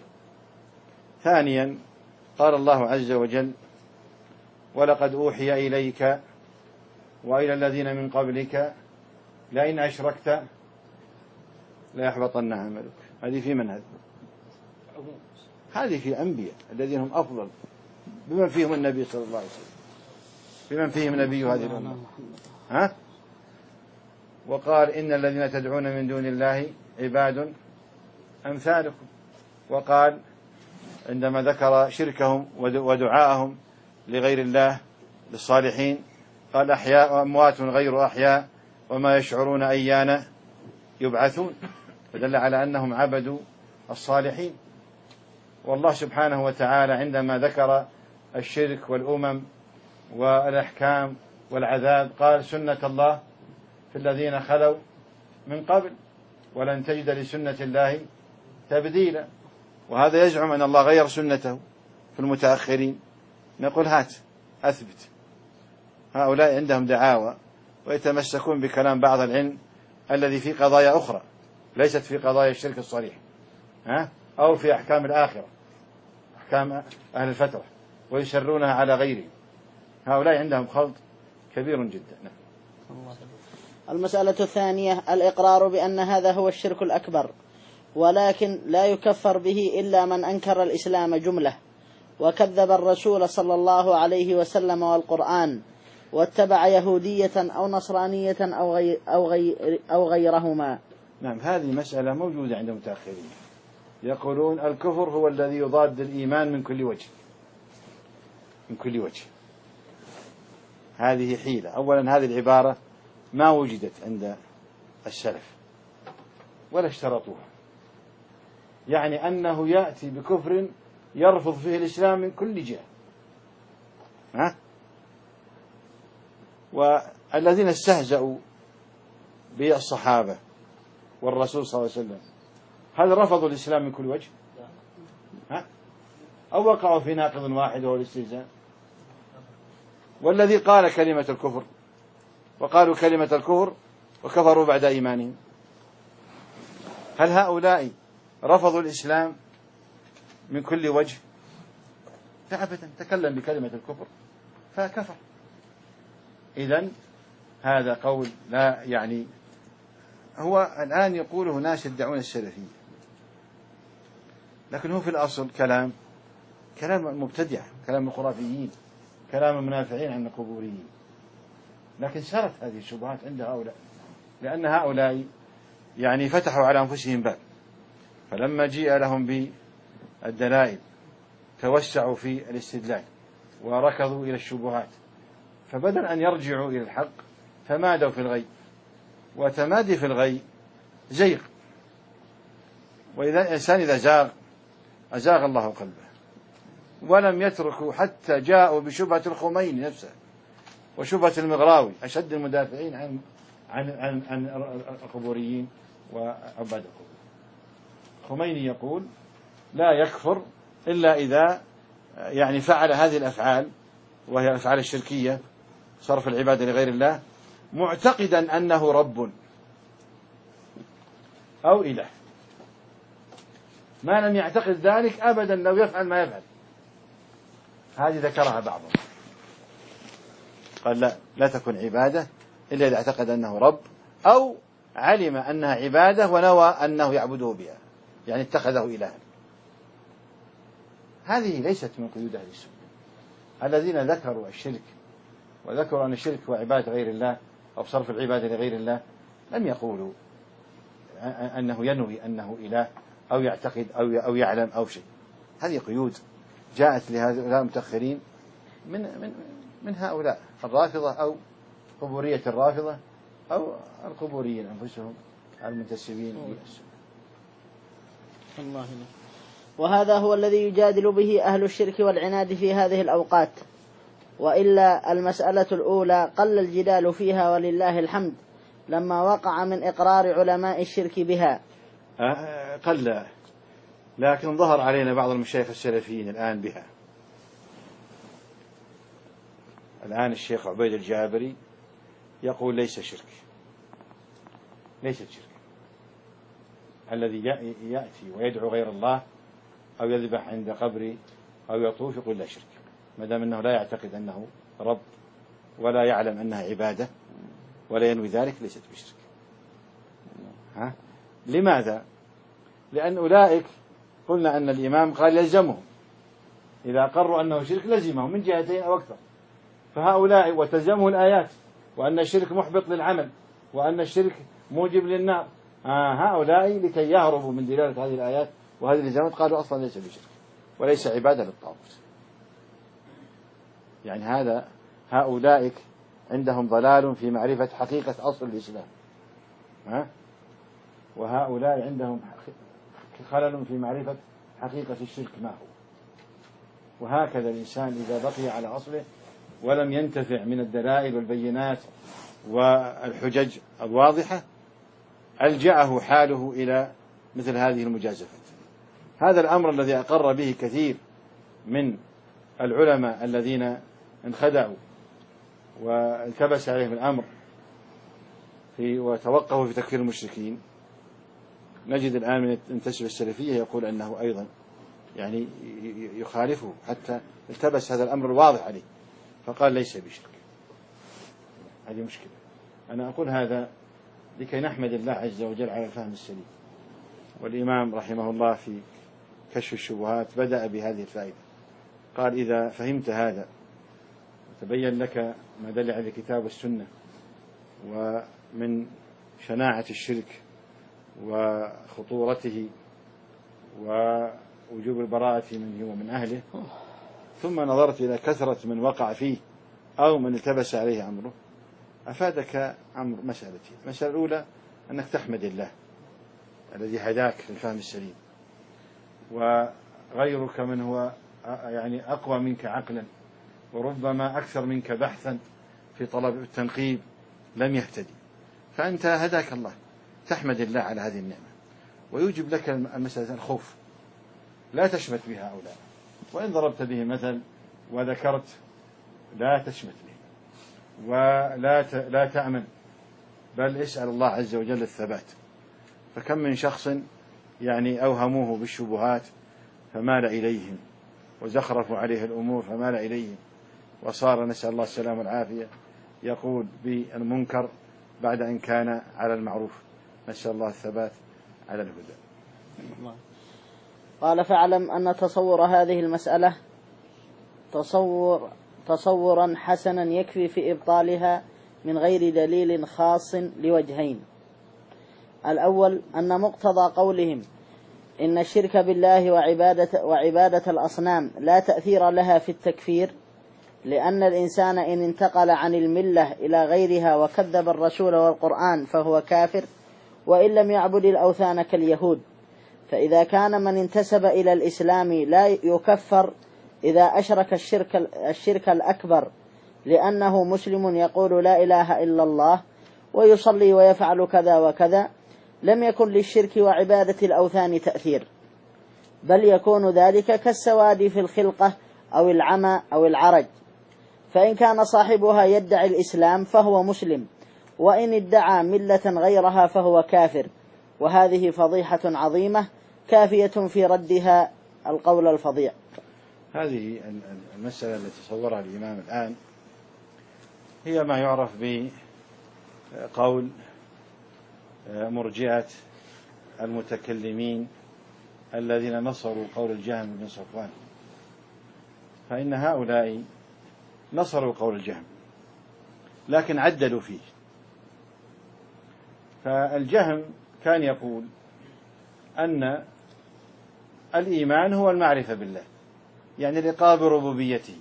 ثانيا قال الله عز وجل ولقد أوحي إليك وإلى الذين من قبلك لئن أشركت ليحبطن عملك. هذه في من هذا؟ هذه في الأنبياء الذين هم أفضل، بمن فيهم النبي صلى الله عليه وسلم، بمن فيهم نبي هذه الأمة. وقال إن الذين تدعون من دون الله عباد أمثالكم. وقال عندما ذكر شركهم ودعاءهم لغير الله للصالحين قال أحياء وأموات غير أحياء وما يشعرون أيان يبعثون، فدل على أنهم عبدوا الصالحين. والله سبحانه وتعالى عندما ذكر الشرك والأمم والأحكام والعذاب قال سنة الله في الذين خلوا من قبل ولن تجد لسنة الله تبديلا. وهذا يزعم أن الله غير سنته في المتأخرين. نقول هات أثبت. هؤلاء عندهم دعاوى ويتمسكون بكلام بعض العلم الذي في قضايا أخرى ليست في قضايا الشرك الصريح، أو في أحكام الآخرة، أحكام أهل الفترة، ويسرونها على غيرهم. هؤلاء عندهم خلط كبير جدا. المسألة الثانية الإقرار بأن هذا هو الشرك الأكبر، ولكن لا يكفر به إلا من أنكر الإسلام جملة وكذب الرسول صلى الله عليه وسلم والقرآن واتبع يهودية أو نصرانية أو غيرهما. نعم، هذه مسألة موجودة عند المتأخرين، يقولون الكفر هو الذي يضاد الإيمان من كل وجه، من كل وجه. هذه حيلة. أولا هذه العبارة ما وجدت عند السلف ولا اشترطوها، يعني أنه يأتي بكفر يرفض فيه الإسلام من كل جهة. والذين استهزأوا بالصحابة والرسول صلى الله عليه وسلم هل رفضوا الإسلام من كل وجه؟ أو وقعوا في ناقض واحد وهو الاستهزاء؟ والذي قال كلمة الكفر وقالوا كلمة الكفر وكفروا بعد إيمانهم، هل هؤلاء رفضوا الإسلام من كل وجه؟ أبدا، تكلم بكلمة الكفر فكفر. إذن هذا قول لا يعني. هو الآن يقوله ناس يدعون السلفية، لكن هو في الأصل كلام المبتدعة، كلام الخرافيين، كلام المنافعين عن القبوريين. لكن سرت هذه الشبهات عند هؤلاء، لأن هؤلاء يعني فتحوا على أنفسهم باب، فلما جيء لهم بالدلائل توسعوا في الاستدلال وركضوا إلى الشبهات، فبدل أن يرجعوا إلى الحق تمادوا في الغي، وتمادي في الغي زيغ. وإذا الإنسان إذا زاغ أزاغ الله قلبه. ولم يتركوا حتى جاءوا بشبهة الخميني نفسه وشبهة المغراوي، أشد المدافعين عن القبوريين وعباد القبور. خميني يقول لا يكفر إلا إذا يعني فعل هذه الأفعال، وهي الأفعال الشركية، صرف العبادة لغير الله، معتقدا أنه رب أو إله. ما لم يعتقد ذلك أبدا لو يفعل ما يفعل. هذه ذكرها بعضهم، قال لا تكون عبادة إلا إذا اعتقد أنه رب أو علم أنها عبادة ونوى أنه يعبده بها، يعني اتخذه إلها. هذه ليست من قيود أهل السنة. الذين ذكروا الشرك وذكروا أن الشرك هو عبادة غير الله أو صرف العبادة لغير الله لم يقولوا أنه ينوي أنه إله أو يعتقد أو يعلم أو شيء. هذه قيود جاءت لهؤلاء المتأخرين من هؤلاء الرافضة أو قبورية الرافضة أو القبوريين أنفسهم المنتسبين للسنة. الله. وهذا هو الذي يجادل به أهل الشرك والعناد في هذه الأوقات، وإلا المسألة الأولى قل الجدال فيها ولله الحمد لما وقع من إقرار علماء الشرك بها. قل، لكن ظهر علينا بعض المشايخ السلفيين الآن بها. الآن الشيخ عبيد الجابري يقول ليس شرك، ليست شرك. الذي يأتي ويدعو غير الله أو يذبح عند قبري أو يطوف يقول لا شرك، ما دام أنه لا يعتقد أنه رب ولا يعلم أنها عبادة ولا ينوي ذلك ليست بشرك. لماذا؟ لأن أولئك قلنا أن الإمام قال يلزمهم إذا قروا أنه شرك لزمهم من جهتين أو أكثر، فهؤلاء وتلزمه الآيات وأن الشرك محبط للعمل وأن الشرك موجب للنار، هؤلاء لكي يهربوا من دلالة هذه الآيات وهذه الإلزامات قالوا أصلا ليس بشرك وليس عبادة للطاغوت. يعني هؤلاء عندهم ضلال في معرفة حقيقة أصل الإسلام، وهؤلاء عندهم خلل في معرفة حقيقة الشرك ما هو. وهكذا الإنسان إذا بقي على أصله ولم ينتفع من الدلائل والبينات والحجج الواضحة ألجأه حاله إلى مثل هذه المجازفات. هذا الأمر الذي أقر به كثير من العلماء الذين انخدعوا والتبس عليهم الأمر وتوقفوا في تكفير المشركين. نجد الآن من ينتسب السلفية يقول أنه أيضا يعني يخالفه، حتى التبس هذا الأمر الواضح عليه فقال ليس بشرك. هذه مشكلة. أنا أقول هذا لكي نحمد الله عز وجل على الفهم السليم. والإمام رحمه الله في كشف الشبهات بدأ بهذه الفائدة، قال إذا فهمت هذا وتبين لك ما دل على الكتاب والسنة ومن شناعة الشرك وخطورته ووجوب البراءة منه ومن أهله، ثم نظرت إلى كثرة من وقع فيه أو من التبس عليه أمره، أفادك أمر مسألتين. المسألة الأولى أنك تحمد الله الذي هداك للفهم السليم، وغيرك من هو يعني أقوى منك عقلا وربما أكثر منك بحثا في طلب التنقيب لم يهتدي، فأنت هداك الله، تحمد الله على هذه النعمة. ويوجب لك المسألة الخوف، لا تشمت بها هؤلاء، وإن ضربت به مثل وذكرت لا تشمت به ولا تأمن، بل اسأل الله عز وجل الثبات. فكم من شخص يعني أوهموه بالشبهات فمال إليهم وزخرفوا عليه الأمور فمال إليهم، وصار نسأل الله السلام والعافية يقول بالمنكر بعد أن كان على المعروف. نسأل الله الثبات على الهدى. قال فاعلم أن تصور هذه المسألة تصورا حسنا يكفي في إبطالها من غير دليل خاص لوجهين. الأول أن مقتضى قولهم إن الشرك بالله وعبادة الأصنام لا تأثير لها في التكفير، لأن الإنسان إن انتقل عن الملة إلى غيرها وكذب الرسول والقرآن فهو كافر، وإن لم يعبد الأوثان كاليهود. فإذا كان من انتسب إلى الإسلام لا يكفر إذا أشرك الشرك الأكبر، لأنه مسلم يقول لا إله إلا الله ويصلي ويفعل كذا وكذا، لم يكن للشرك وعبادة الأوثان تأثير، بل يكون ذلك كالسواد في الخلقة أو العمى أو العرج. فإن كان صاحبها يدعي الإسلام فهو مسلم، وإن ادعى ملة غيرها فهو كافر. وهذه فضيحة عظيمة كافية في ردها القول الفظيع. هذه المسألة التي صورها الإمام الآن هي ما يعرف بقول مرجئة المتكلمين الذين نصروا قول الجهم بن صفوان. فإن هؤلاء نصروا قول الجهم لكن عدلوا فيه. فالجهم كان يقول أن الإيمان هو المعرفة بالله، يعني الإقرار بربوبيته،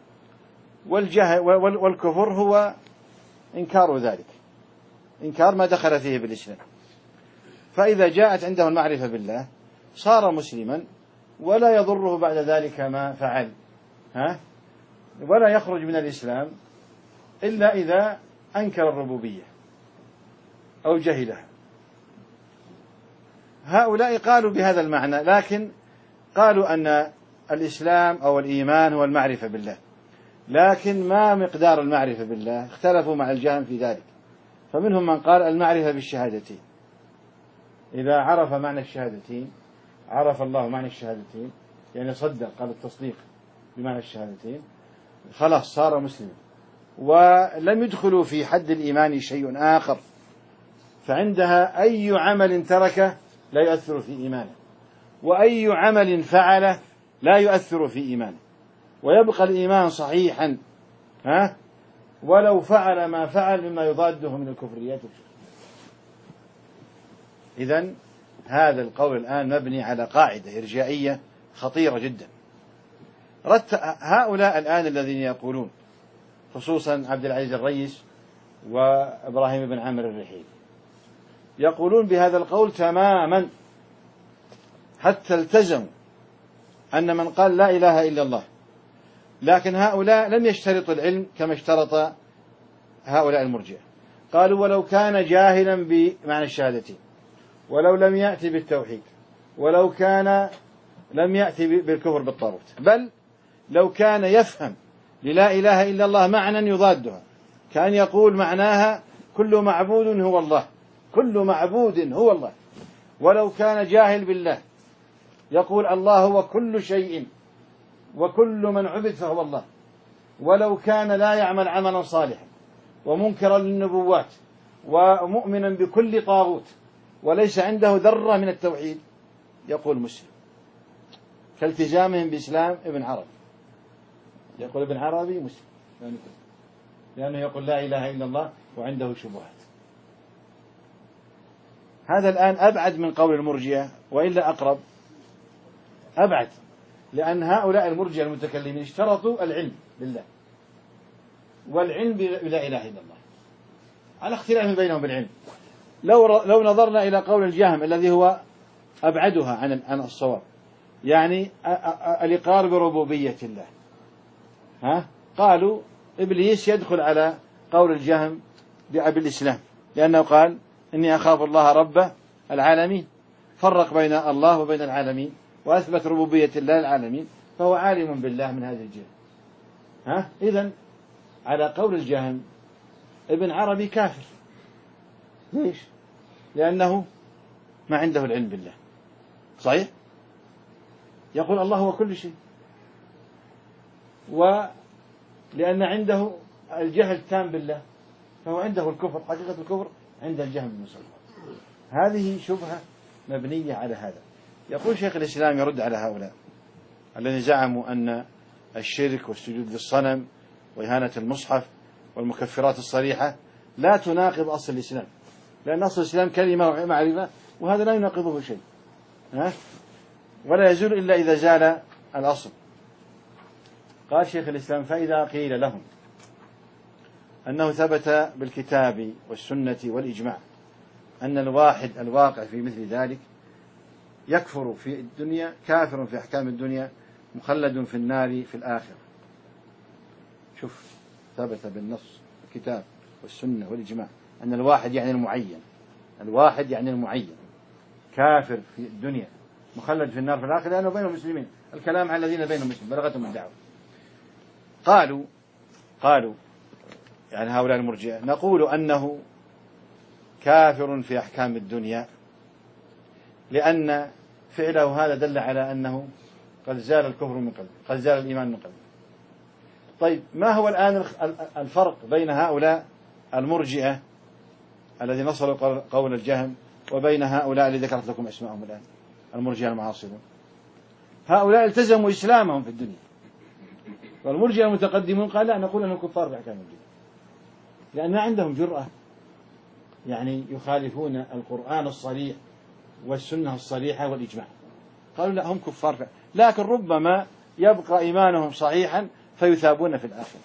والكفر هو إنكار ذلك، إنكار ما دخل فيه بالإسلام. فإذا جاءت عنده المعرفة بالله صار مسلما ولا يضره بعد ذلك ما فعل، ولا يخرج من الإسلام إلا إذا أنكر الربوبية أو جهلها. هؤلاء قالوا بهذا المعنى، لكن قالوا أن الإسلام أو الإيمان هو المعرفة بالله، لكن ما مقدار المعرفة بالله؟ اختلفوا مع الجهم في ذلك. فمنهم من قال المعرفة بالشهادتين، إذا عرف معنى الشهادتين عرف الله معنى الشهادتين، يعني صدق، قال التصديق بمعنى الشهادتين، خلاص صار مسلما، ولم يدخلوا في حد الإيمان شيء آخر، فعندها أي عمل تركه لا يؤثر في إيمانه، وأي عمل فعله لا يؤثر في إيمانه، ويبقى الإيمان صحيحا ولو فعل ما فعل مما يضاده من الكفريات. إذن هذا القول الآن مبني على قاعدة إرجائية خطيرة جدا. هؤلاء الآن الذين يقولون، خصوصا عبد العزيز الريس وإبراهيم بن عامر الرحيلي، يقولون بهذا القول تماما، حتى التزموا أن من قال لا إله إلا الله. لكن هؤلاء لم يشترطوا العلم كما اشترط هؤلاء المرجئة. قالوا ولو كان جاهلا بمعنى الشهادتين، ولو لم يأتي بالتوحيد، ولو كان لم يأتي بالكفر بالطاغوت، بل لو كان يفهم للا إله إلا الله معنى يضادها، كان يقول معناها كل معبود هو الله، كل معبود هو الله، ولو كان جاهل بالله يقول الله هو كل شيء وكل من عبد فهو الله، ولو كان لا يعمل عملا صالحا ومنكرا للنبوات ومؤمنا بكل طاغوت وليس عنده ذرة من التوحيد يقول مسلم، كالتزامهم بإسلام ابن عربي. يقول ابن عربي مسلم لأنه يقول لا إله إلا الله وعنده شبهات. هذا الآن أبعد من قول المرجئة، وإلا أقرب، أبعد، لأن هؤلاء المرجئة المتكلمين اشترطوا العلم بالله والعلم بلا إله إلا الله على اختلاف بينهم بالعلم. لو نظرنا إلى قول الجهم الذي هو أبعدها عن الصواب، يعني الإقرار بربوبية الله، قالوا إبليس يدخل على قول الجهم بالإسلام، لأنه قال إني أخاف الله رب العالمين، فرق بين الله وبين العالمين وأثبت ربوبية الله العالمين، فهو عالم بالله من هذه الجهة. إذن على قول الجهم ابن عربي كافر. ليش؟ لأنه ما عنده العلم بالله. صحيح؟ يقول الله هو كل شيء، ولأن عنده الجهل التام بالله، فهو عنده الكفر، حقيقة الكفر عند الجهم بن صفوان. هذه شبهة مبنية على هذا. يقول شيخ الإسلام يرد على هؤلاء الذين زعموا أن الشرك والسجود للصنم وإهانة المصحف والمكفرات الصريحة لا تناقض أصل الإسلام، لأن أصل الإسلام كلمة ومعرفة، وهذا لا يناقضه شيء، ولا يزول إلا إذا زال الأصل. قال شيخ الإسلام فإذا قيل لهم أنه ثبت بالكتاب والسنة والإجماع أن الواحد الواقع في مثل ذلك يكفر في الدنيا، كافر في أحكام الدنيا، مخلد في النار في الآخرة. شوف، ثبت بالنص الكتاب والسنة والإجماع أن الواحد يعني المعين، الواحد يعني المعين، كافر في الدنيا، مخلد في النار في الآخرة، لأنه بين المسلمين. الكلام على الذين بينهم مسلمين، بلغتهم الدعوة. قالوا يعني هؤلاء المرجئة نقول أنه كافر في أحكام الدنيا لأن فعله هذا دل على أنه قد زال الكفر من قلبه، قد زال الإيمان من قلبه. طيب ما هو الآن الفرق بين هؤلاء المرجئة الذين نصروا قول الجهم وبين هؤلاء الذي ذكرت لكم اسمائهم الآن، المرجئة المعاصرون؟ هؤلاء التزموا إسلامهم في الدنيا، والمرجئة المتقدمون قال لا، نقول أنهم كفار في أحكام الدنيا، لأن عندهم جرأة، يعني يخالفون القرآن الصريح والسنة الصريحة والإجماع. قالوا لا، هم كفار لكن ربما يبقى إيمانهم صحيحا فيثابون في الآخرة.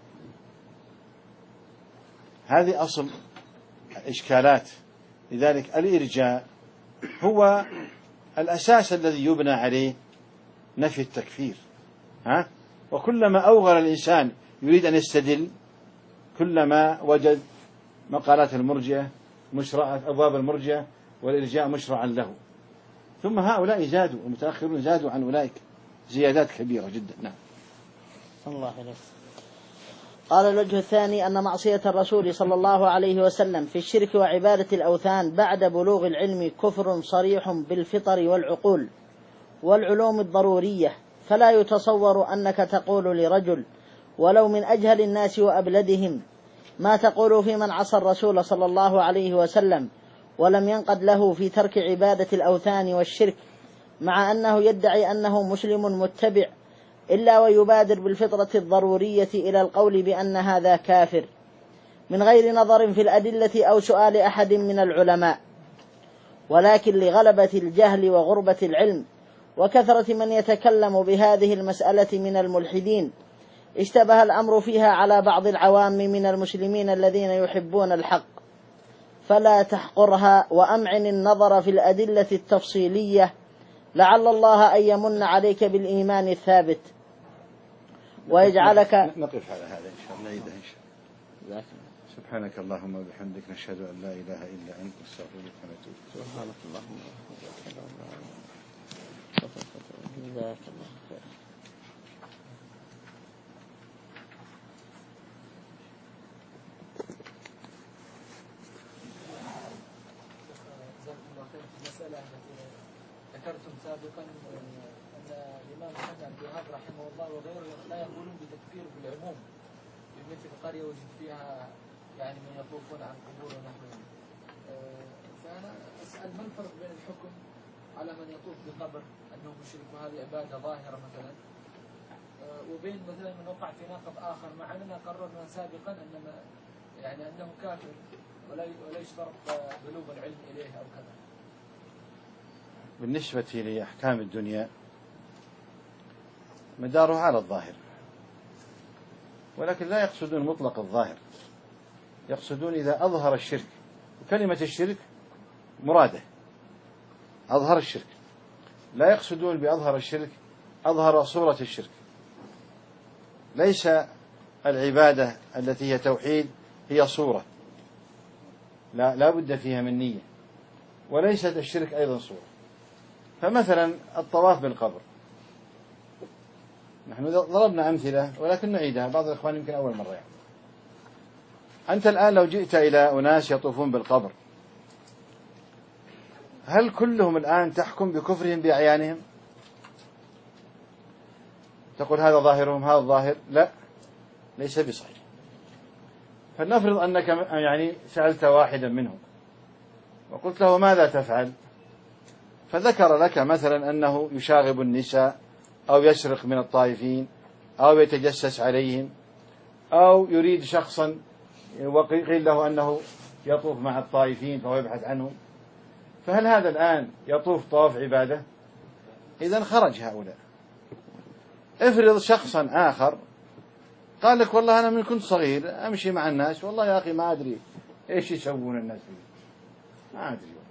هذه أصل الإشكالات. لذلك الإرجاء هو الأساس الذي يبنى عليه نفي التكفير. وكلما أوغل الإنسان يريد أن يستدل، كلما وجد مقالات المرجئة مشرعة، أبواب المرجئة والإرجاء مشرعا له. ثم هؤلاء زادوا، المتأخرون زادوا عن أولئك زيادات كبيرة جدا. نعم. الله عليك. قال الوجه الثاني أن معصية الرسول صلى الله عليه وسلم في الشرك وعبادة الأوثان بعد بلوغ العلم كفر صريح بالفطر والعقول والعلوم الضرورية، فلا يتصور أنك تقول لرجل ولو من أجهل الناس وأبلدهم ما تقول في من عصى الرسول صلى الله عليه وسلم ولم ينقد له في ترك عبادة الأوثان والشرك مع أنه يدعي أنه مسلم متبع، إلا ويبادر بالفطرة الضرورية إلى القول بأن هذا كافر من غير نظر في الأدلة أو سؤال أحد من العلماء، ولكن لغلبة الجهل وغربة العلم وكثرة من يتكلم بهذه المسألة من الملحدين اشتبه الأمر فيها على بعض العوام من المسلمين الذين يحبون الحق، فلا تحقرها وأمعن النظر في الأدلة التفصيلية، لعل الله أن يمن عليك بالإيمان الثابت ويجعلك. نقف على هذا إن شاء الله، نعيده إن شاء الله. سبحانك اللهم وبحمدك، نشهد أن لا إله إلا أنت، نستغفرك ونتوب إليك. سبحانك اللهم وبحمدك. ذكرتم سابقا أن الإمام محمد بن وهاب رحمه الله وغيره لا يقولون بتكفير بالعموم بمثل قرية وجد فيها يعني من يطوفون عن قبور ونحوهم. فأنا أسأل ما الفرق بين الحكم على من يطوف بقبر أنه مشرك وهذه عبادة ظاهرة مثلا، وبين مثلا من وقع في ناقض آخر، مع أننا قررنا سابقا أنه كافر ولا يشترط بلوغ العلم إليه أو كذا. بالنسبة لأحكام الدنيا مدارها على الظاهر، ولكن لا يقصدون مطلق الظاهر، يقصدون إذا أظهر الشرك، وكلمة الشرك مرادة أظهر الشرك، لا يقصدون بأظهر الشرك أظهر صورة الشرك. ليس العبادة التي هي توحيد هي صورة، لا بد فيها من نية، وليست الشرك أيضا صورة. فمثلا الطواف بالقبر، نحن ضربنا أمثلة ولكن نعيدها، بعض الإخوان يمكن أول مرة يعني. أنت الآن لو جئت إلى أناس يطوفون بالقبر، هل كلهم الآن تحكم بكفرهم بأعيانهم؟ تقول هذا ظاهرهم هذا الظاهر؟ لا، ليس بصحيح. فلنفرض أنك يعني سألت واحدا منهم وقلت له ماذا تفعل؟ فذكر لك مثلا أنه يشاغب النساء أو يسرق من الطائفين أو يتجسس عليهم أو يريد شخصا وقيل له أنه يطوف مع الطائفين فهو يبحث عنهم، فهل هذا الآن يطوف طواف عبادة؟ إذن خرج هؤلاء. افرض شخصا آخر قال لك والله أنا من كنت صغير أمشي مع الناس، والله يا أخي ما أدري إيش يسوون الناس فيه، ما أدري،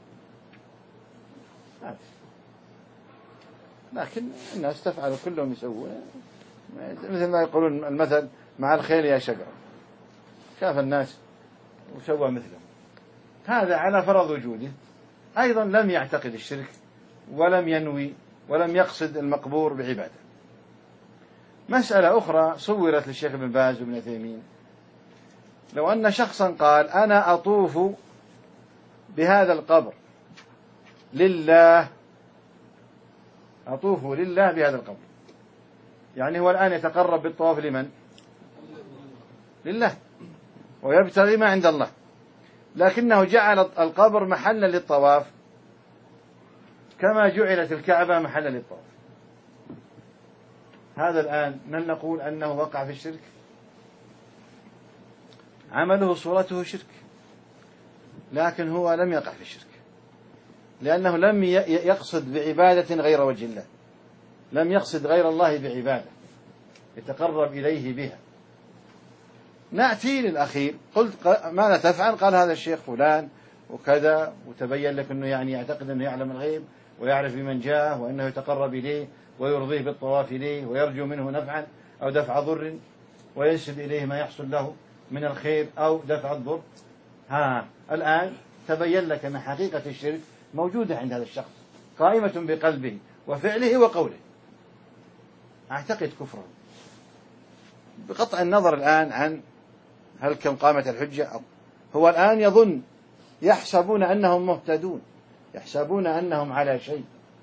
لكن الناس تفعل كلهم يسوون، مثل ما يقولون المثل مع الخيل يا شجرة، شاف الناس وسوى مثلهم. هذا على فرض وجوده أيضا لم يعتقد الشرك ولم ينوي ولم يقصد المقبور بعبادة. مسألة أخرى صورت للشيخ ابن باز وابن عثيمين، لو أن شخصا قال أنا أطوف بهذا القبر لله، أطوف لله بهذا القبر، يعني هو الآن يتقرب بالطواف لمن؟ لله، ويبتغي ما عند الله، لكنه جعل القبر محلا للطواف كما جعلت الكعبة محلا للطواف. هذا الآن من نقول أنه وقع في الشرك؟ عمله صورته شرك، لكن هو لم يقع في الشرك لأنه لم يقصد بعبادة غير وجه الله، لم يقصد غير الله بعبادة يتقرب إليه بها. نأتي للأخير، قلت ماذا تفعل؟ قال هذا الشيخ فلان وكذا، وتبين لك أنه يعني يعتقد أنه يعلم الغيب ويعرف بمن جاءه وأنه يتقرب إليه ويرضيه بالطواف إليه ويرجو منه نفعا أو دفع ضر وينسب إليه ما يحصل له من الخير أو دفع الضر. الآن تبين لك أن حقيقة الشرك موجودة عند هذا الشخص، قائمة بقلبه وفعله وقوله. أعتقد كفره بقطع النظر الآن عن هل كم قامت الحجة. هو الآن يظن، يحسبون أنهم مهتدون، يحسبون أنهم على شيء،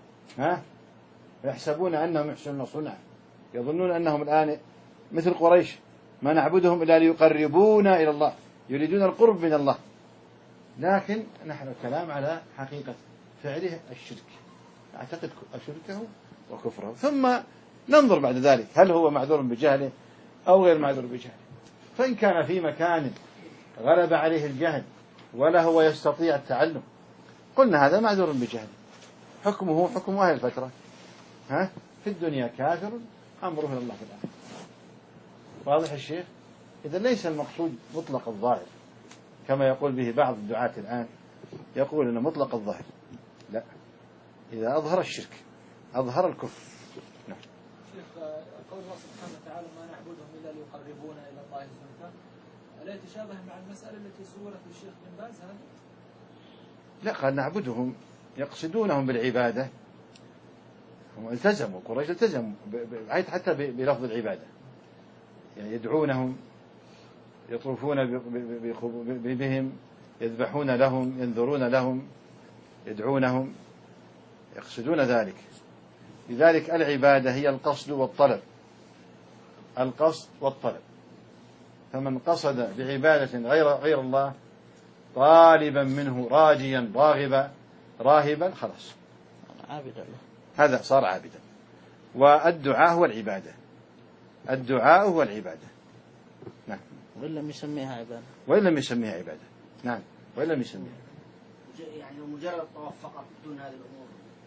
يحسبون أنهم يحسنون صنعا، يظنون أنهم الآن مثل قريش ما نعبدهم إلا ليقربونا إلى الله، يريدون القرب من الله، لكن نحن الكلام على حقيقة فعله الشرك. أعتقد شركه وكفره، ثم ننظر بعد ذلك هل هو معذور بجهله أو غير معذور بجهله. فإن كان في مكان غلب عليه الجهل ولا هو يستطيع التعلم قلنا هذا معذور بجهله، حكمه حكم أهل الفترة، في الدنيا كافر أمره إلى الله في الآخرة. واضح الشيخ؟ إذا ليس المقصود مطلق الظاهر كما يقول به بعض الدعاة الآن، يقول أنه مطلق الظاهر، لا، إذا أظهر الشرك أظهر الكفر. نعم. شيخ، قول الله سبحانه وتعالى ما نعبدهم إلا ليقربونا إلى الله زلفى، ألا يتشابه مع المسألة التي صورت للشيخ بن باز هذه؟ لا، قال نعبدهم يقصدونهم بالعبادة، هم التزموا، قريش التزموا حتى بلفظ العبادة، يعني يدعونهم، يطوفون بهم، يذبحون لهم، ينذرون لهم، يدعونهم، يقصدون ذلك. لذلك العبادة هي القصد والطلب، القصد والطلب. فمن قصد بعبادة غير الله طالبا منه راجيا راهبا خلاص عابدا، هذا صار عابدا. والدعاء هو العبادة، الدعاء هو العبادة. نعم. وإن لم يسميها عبادة، وإن لم يسميها عبادة. نعم، وإن لم يسميها، يعني مجرد الطواف فقط دون هذه الأمور،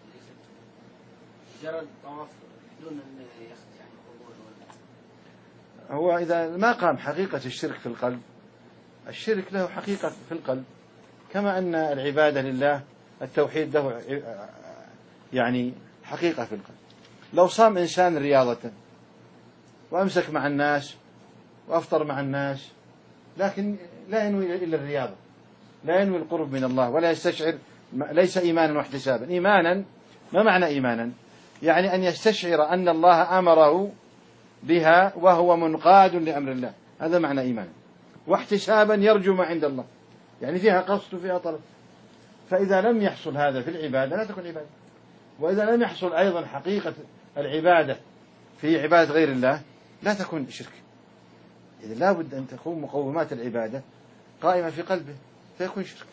مجرد الطواف دون أن يخدع يعني القبور. هو إذا ما قام حقيقة الشرك في القلب، الشرك له حقيقة في القلب كما أن العبادة لله، التوحيد له يعني حقيقة في القلب. لو صام إنسان رياضة وأمسك مع الناس وأفطر مع الناس لكن لا ينوي إلا الرياضة، لا ينوي القرب من الله ولا يستشعر، ليس إيمانا واحتسابا. إيمانا ما معنى إيمانا؟ يعني أن يستشعر أن الله أمره بها وهو منقاد لأمر الله، هذا معنى إيمانا. واحتسابا يرجو ما عند الله، يعني فيها قصد وفيها طلب. فإذا لم يحصل هذا في العبادة لا تكون عبادة. وإذا لم يحصل أيضا حقيقة العبادة في عبادة غير الله لا تكون شرك. إذا لا بد أن تكون مقومات العبادة قائمة في قلبه فيكون شرك.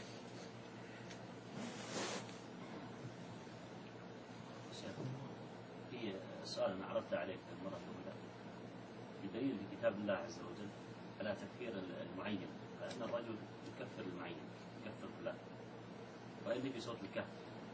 في سؤال أنا عرضت عليك المرة الأولى بدليل في كتاب الله عز وجل على تكفير المعين، فإن الرجل يكفر المعين، يكفر فلان. وإن في سورة الكهف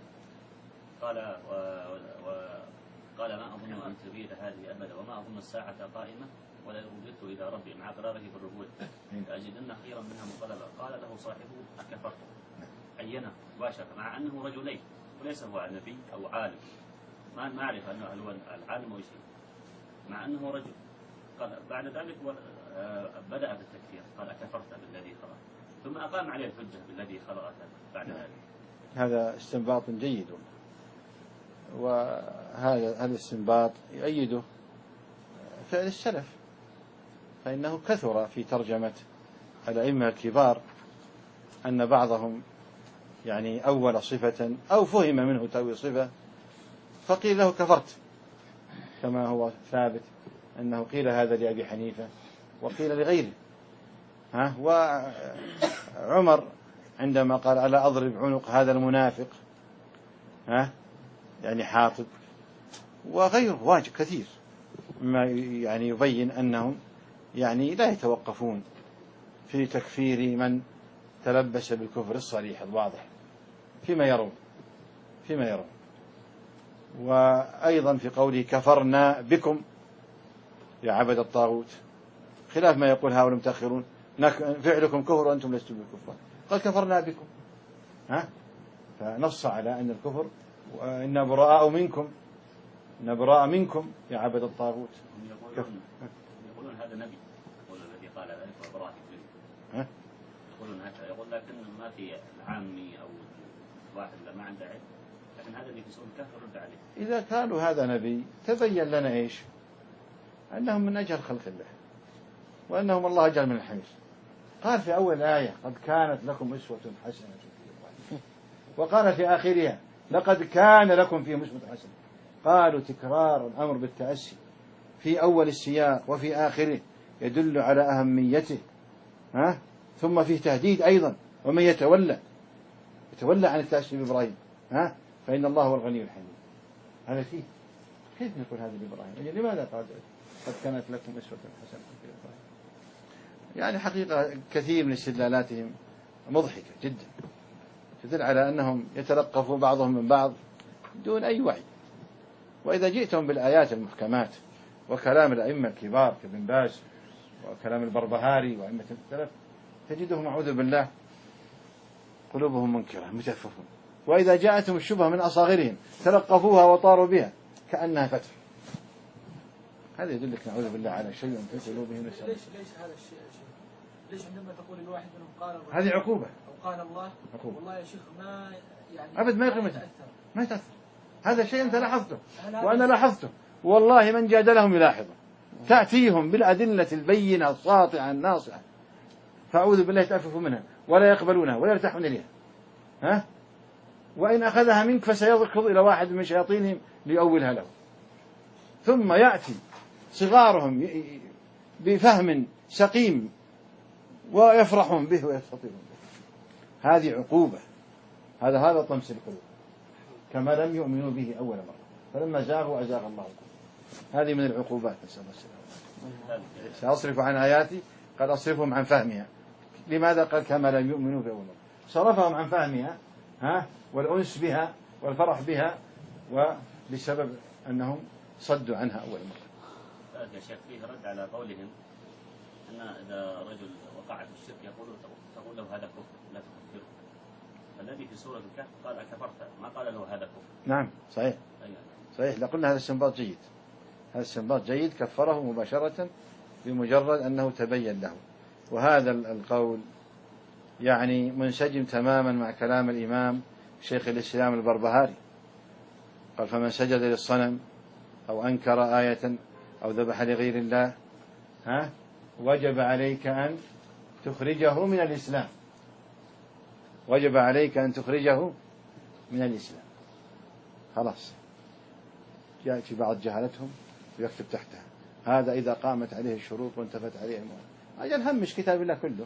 قال ما أظن أن تبيد هذه أبدا وما أظن الساعة قائمة ولا رددت إلى ربي مع قراره بالربوع لأجدن خيرا منها منقلبا. قال له صاحبه أكفرت، عينه مباشرة مع أنه رجلين وليس هو نبي أو عالم، ما أعرف أنه هل هو العالم أو شيء، مع أنه رجل. قال بعد ذلك بدأ بالتكفير، قال أكفرت بالذي خلق، ثم أقام عليه الحجة بالذي خلق بعد ذلك. هذا استنباط جيد، وهذا الاستنباط يؤيده فعل السلف، فإنه كثر في ترجمة الأئمة الكبار أن بعضهم يعني أول صفة أو فهم منه تأويل صفة فقيل له كفرت، كما هو ثابت أنه قيل هذا لأبي حنيفة وقيل لغيره. وعمر عندما قال ألا أضرب عنق هذا المنافق، يعني حاطب، وغيره واجب كثير مما يعني يبين أنهم يعني لا يتوقفون في تكفير من تلبس بالكفر الصريح الواضح فيما يرون. وأيضا في قوله كفرنا بكم يا عبد الطاغوت، خلاف ما يقول هؤلاء المتأخرون فعلكم كفر وأنتم لستم بالكفار، قال كفرنا بكم، فنص على أن الكفر وإن براء منكم يا عبد الطاغوت. يقولون هذا نبي، يقول الذي قال ذلك وبراء منكم، يقولون هذا، يقول لكن ما في العامي أو واحد ما عنده علم، لكن هذا اللي في سورة الكهف رد عليه. إذا قالوا هذا نبي تبين لنا إيش؟ أنهم من أجهل خلق الله، وأنهم الله أجهل من الحمير. قال في أول آية قد كانت لكم أسوة حسنة في إبراهيم، وقال في آخرها لقد كان لكم فيهم أسوة حسنة. قالوا تكرار الأمر بالتأسي في أول السياق وفي آخره يدل على أهميته، ثم فيه تهديد أيضا ومن يتولى عن التأسي بإبراهيم فإن الله هو الغني الحميد. هذا كيف نقول هذا لإبراهيم؟ لماذا قال قد كانت لكم أسوة حسنة في إبراهيم؟ يعني حقيقة كثير من استدلالاتهم مضحكة جدا، تدل على أنهم يتلقفوا بعضهم من بعض دون أي وعي. وإذا جئتم بالآيات المحكمات وكلام الأئمة الكبار كابن باز وكلام البربهاري وأئمة السلف، تجدهم أعوذ بالله قلوبهم منكرة متففون. وإذا جاءتهم الشبهة من أصاغرهم تلقفوها وطاروا بها كأنها فتح. هذا يدلك نعوذ بالله على شيء في قلوبهم. ليش هذا الشيء؟ ليش عندما تقول الواحد منهم قال هذه عقوبة أو قال الله عقوبة. والله يا شيخ ما يعني أبد ما يقيمته، ما يتأثر. هذا شيء أنت لاحظته وأنا لاحظته، والله من جادلهم يلاحظه. تأتيهم بالأدلة البينة الساطعة الناصعة، فأعوذ بالله يتأففوا منها ولا يقبلونها ولا يرتاحون إليها. وإن أخذها منك فسيركض إلى واحد من شياطينهم ليؤولها له. ثم يأتي صغارهم بفهم سقيم ويفرحون به ويستطيعون به. هذه عقوبة. هذا طمس القلوب كما لم يؤمنوا به أول مرة، فلما زاغوا أزاغ الله قلوبهم. هذه من العقوبات. نسأل الله السلامة. سأصرف عن آياتي قد أصرفهم عن فهمها. لماذا قال كما لم يؤمنوا به أول مرة؟ صرفهم عن فهمها والأنس بها والفرح بها، وبسبب أنهم صدوا عنها أول مرة. يا شيخ فيه رد على قولهم أن إذا رجل وقع في الشرك تقول له هذا كفر لا تكفره. الذي في سورة الكهف قال أكفرت، ما قال له هذا كفر. نعم صحيح. صحيح. لقلنا هذا استنباط جيد. هذا استنباط جيد، كفره مباشرة بمجرد أنه تبين له. وهذا القول يعني منسجم تماما مع كلام الإمام شيخ الإسلام البربهاري، قال فمن سجد للصنم أو أنكر آية أو ذبح لغير الله وجب عليك أن تخرجه من الإسلام. وجب عليك أن تخرجه من الإسلام. خلاص. يأتي بعض جهلتهم ويكتب تحتها هذا إذا قامت عليه الشروط وانتفت عليه الموانع. أجل همش كتاب الله كله.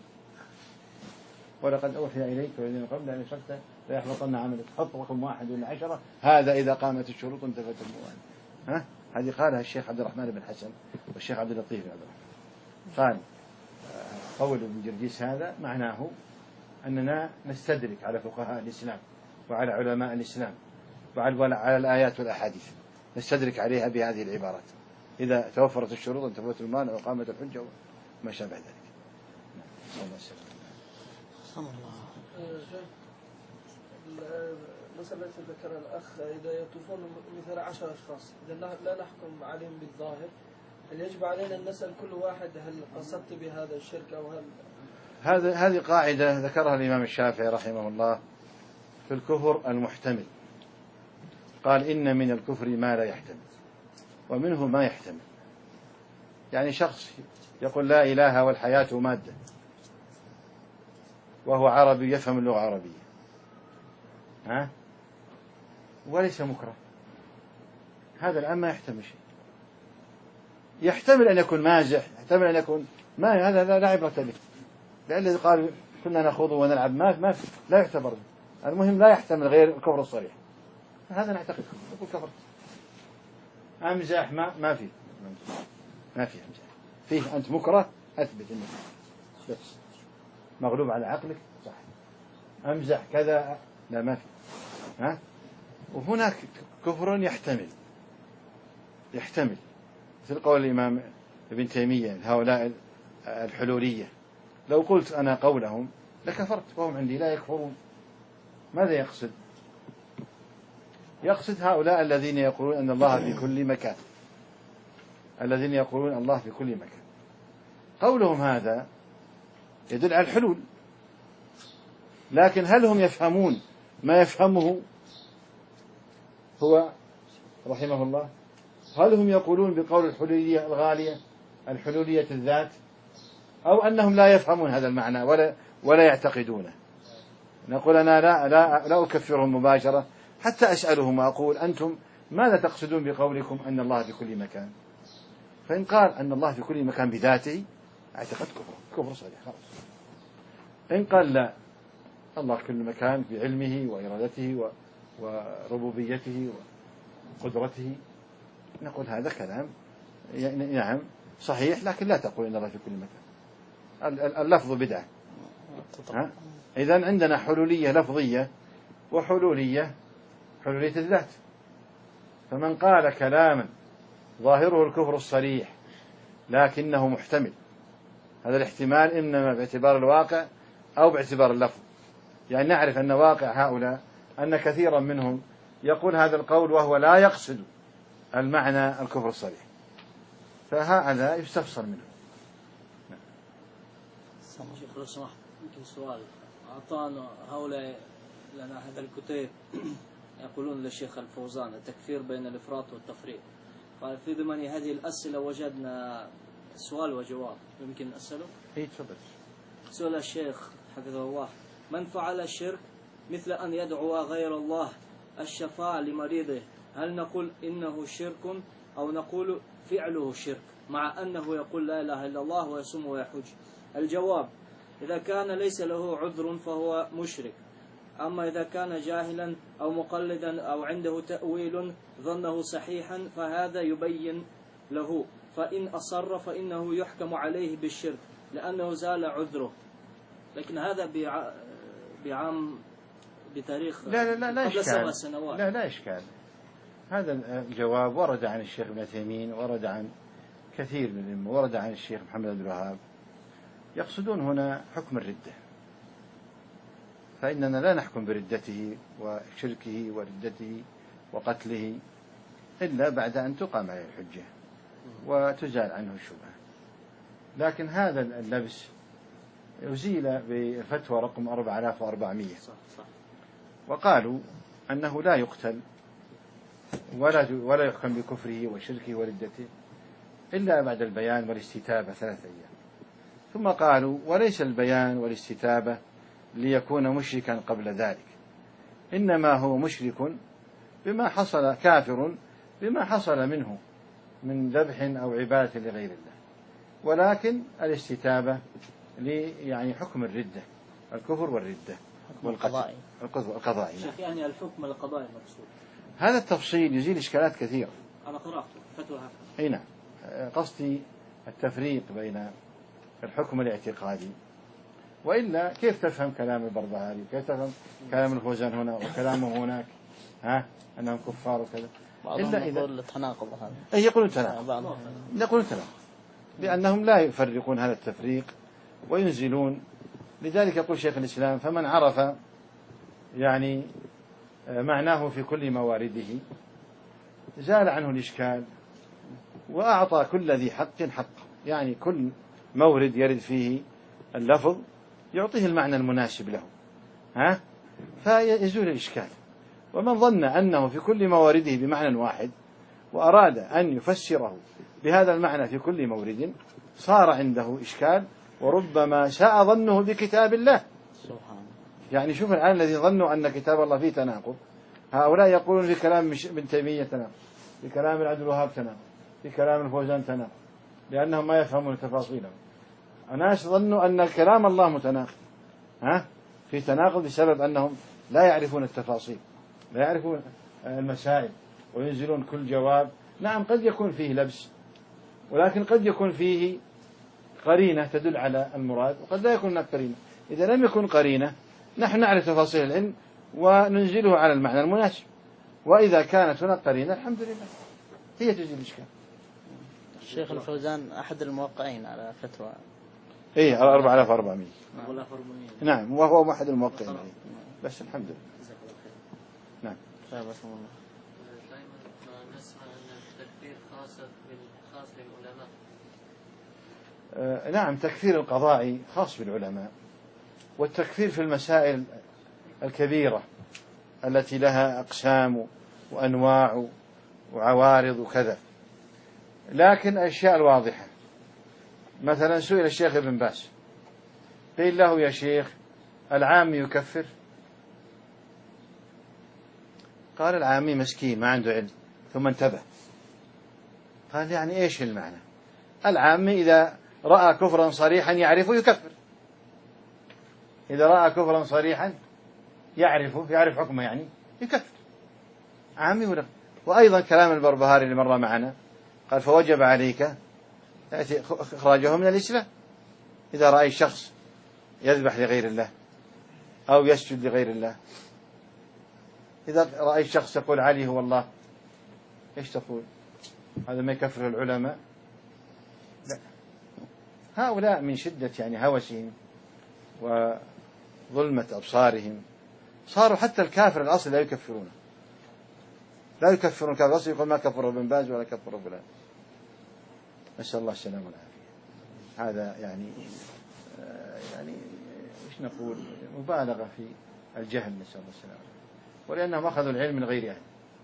ولقد أوحي إليك والذين قبل أن أشركت فيحبطن عملك. حط رقم 1 ولا 10. هذا إذا قامت الشروط وانتفت الموانع. هذه قالها الشيخ عبد الرحمن بن حسن والشيخ عبد اللطيف بن عبد الرحمن. قال قول ابن جرجيس هذا معناه أننا نستدرك على فقهاء الإسلام وعلى علماء الإسلام وعلى الآيات والأحاديث، نستدرك عليها بهذه العبارات إذا توفرت الشروط انتفت المانع وقامت الحجة وما شابه ذلك. صلى الله عليه وسلم. مسألة ذكر الأخ إذا يطوفون مثل 10 أشخاص إذا لا نحكم عليهم بالظاهر، هل يجب علينا أن نسأل كل واحد هل قصدت بهذا الشرك أو هل هذه قاعدة ذكرها الإمام الشافعي رحمه الله في الكفر المحتمل. قال إن من الكفر ما لا يحتمل ومنه ما يحتمل. يعني شخص يقول لا إله والحياة مادة وهو عربي يفهم اللغة العربية وليس مكره، هذا الآن ما يحتمل شيء. يحتمل أن يكون مازح، يحتمل أن يكون ما، هذا لا عبرة به، لأن الذي قال كنا نخوض ونلعب ما لا يعتبر. المهم لا يحتمل غير الكفر الصريح، هذا نعتقد يقول كفرت. أمزح ما في أمزح، فيه أنت مكره أثبت أنك بس مغلوب على عقلك صح. أمزح كذا لا ما في. وهناك كفر يحتمل مثل قول الإمام ابن تيمية هؤلاء الحلولية، لو قلت أنا قولهم لكفرت وهم عندي لا يكفرون. ماذا يقصد؟ يقصد هؤلاء الذين يقولون أن الله في كل مكان، الذين يقولون الله في كل مكان. قولهم هذا يدل على الحلول، لكن هل هم يفهمون ما يفهمه هو رحمه الله؟ هل هم يقولون بقول الحلولية الغالية الحلولية الذات، أو أنهم لا يفهمون هذا المعنى ولا يعتقدونه؟ نقول أنا لا أكفرهم مباشرة حتى أسألهم وأقول أنتم ماذا تقصدون بقولكم أن الله في كل مكان؟ فإن قال أن الله في كل مكان بذاته اعتقد كفر صريح خلاص. إن قال لا، الله في كل مكان بعلمه وإرادته وربوبيته قدرته، نقول هذا كلام نعم صحيح، لكن لا تقول إن الله في كل مكان. اللفظ بدعة. إذن عندنا حلولية لفظية وحلولية الذات. فمن قال كلاما ظاهره الكفر الصريح لكنه محتمل، هذا الاحتمال إنما باعتبار الواقع أو باعتبار اللفظ. يعني نعرف أن واقع هؤلاء أن كثيرا منهم يقول هذا القول وهو لا يقصد المعنى الكفر الصريح، فهذا يستفسر منه. شيخ لو سمحت يمكن سؤال. أعطانا هؤلاء لنا هذا الكتاب يقولون للشيخ الفوزان التكفير بين الإفراط والتفريط. قال في ضمن هذه الأسئلة وجدنا سؤال وجواب، يمكن أسأله؟ إيه تفضل. سؤال الشيخ حفظه الله: من فعل الشرك مثل أن يدعو غير الله الشفاعة لمريضه، هل نقول إنه شرك أو نقول فعله شرك مع أنه يقول لا إله إلا الله ويصوم ويحج؟ الجواب: إذا كان ليس له عذر فهو مشرك، أما إذا كان جاهلا أو مقلدا أو عنده تأويل ظنه صحيحا فهذا يبين له، فإن أصر فإنه يحكم عليه بالشرك لأنه زال عذره. لكن هذا بعام بتاريخ لا قبل 7 سنوات. لا إشكال. هذا الجواب ورد عن الشيخ ابن تيمية، ورد عن كثير من الأئمة، ورد عن الشيخ محمد عبد الوهاب. يقصدون هنا حكم الردة، فإننا لا نحكم بردته وشركه وردته وقتله إلا بعد أن تقام عليه الحجة وتزال عنه الشبهة. لكن هذا اللبس أزيل بفتوى رقم 4400، وقالوا أنه لا يقتل ولا يحكم بكفره وشركه وردته إلا بعد البيان والاستتابة 3 أيام. ثم قالوا وليس البيان والاستتابة ليكون مشركا قبل ذلك، إنما هو مشرك بما حصل، كافر بما حصل منه من ذبح أو عبادة لغير الله، ولكن الاستتابة يعني حكم الردة، الكفر والردة والقتل القضائي. شيخ يعني الحكم القضائي المقصود، هذا التفصيل يزيل إشكالات كثيرة. أنا قرأته فتوى هكذا. أي نعم. قصدي التفريق بين الحكم الاعتقادي، وإلا كيف تفهم كلام البربهاري، كيف تفهم كلام الفوزان هنا وكلامه هناك، أنهم كفار وكذا. إلا إذا التناقض هذا. أي يقولون تناقض، يقولون تناقض، لأنهم لا يفرقون هذا التفريق وينزلون. لذلك يقول شيخ الإسلام: فمن عرف يعني معناه في كل موارده زال عنه الإشكال وأعطى كل ذي حق حقه. يعني كل مورد يرد فيه اللفظ يعطيه المعنى المناسب له، فيزول الإشكال. ومن ظن أنه في كل موارده بمعنى واحد وأراد أن يفسره بهذا المعنى في كل مورد صار عنده إشكال، وربما ساء ظنه بكتاب الله. يعني شوف الآن الذي ظنوا أن كتاب الله فيه تناقض، هؤلاء يقولون في كلام ابن تيمية تناقض، في كلام عبد الوهاب تناقض، في كلام الفوزان تناقض، لأنهم ما يفهمون تفاصيله. الناس ظنوا أن كلام الله متناقض، في تناقض بسبب أنهم لا يعرفون التفاصيل، لا يعرفون المسائل، وينزلون كل جواب. نعم قد يكون فيه لبس، ولكن قد يكون فيه قرينة تدل على المراد، وقد لا يكون هناك قرينة. إذا لم يكن قرينة نحن نعرف تفاصيل العلم وننزله على المعنى المناسب، وإذا كانت هناك قرينة الحمد لله هي تزيل الإشكال. الشيخ الفوزان أحد الموقعين على فتوى على 4400. نعم، وهو أحد الموقعين، بس الحمد لله. نعم. دائما نسمع أن التكفير خاص بالعلماء. نعم، تكفير القضاء خاص بالعلماء، والتكفير في المسائل الكبيرة التي لها أقسام وأنواع وعوارض وكذا. لكن الأشياء الواضحة، مثلا سئل الشيخ ابن باز قيل له: يا شيخ العامي يكفر؟ قال: العامي مسكين ما عنده علم. ثم انتبه قال: يعني إيش المعنى؟ العامي إذا رأى كفرا صريحا يعرفه يكفر، إذا رأى كفرا صريحا يعرف حكمه يعني يكفر. عامي ولا؟ وأيضا كلام البربهاري اللي مر معنا قال فوجب عليك إخراجه من الإسلام إذا رأي شخص يذبح لغير الله أو يسجد لغير الله. إذا رأي شخص يقول علي هو الله، إيش تقول؟ هذا ما يكفر العلماء؟ لا، هؤلاء من شدة يعني هوسهم وظلمة أبصارهم صاروا حتى الكافر الأصل لا يكفرونه، لا يكفرون كافر الأصل، يقول ما كفر ابن باز ولا كفر فلان. نسأل الله السلامة والعافية. هذا يعني وش نقول، مبالغة في الجهل، نسأل الله السلامة، ولأنهم أخذوا العلم من غير أهل.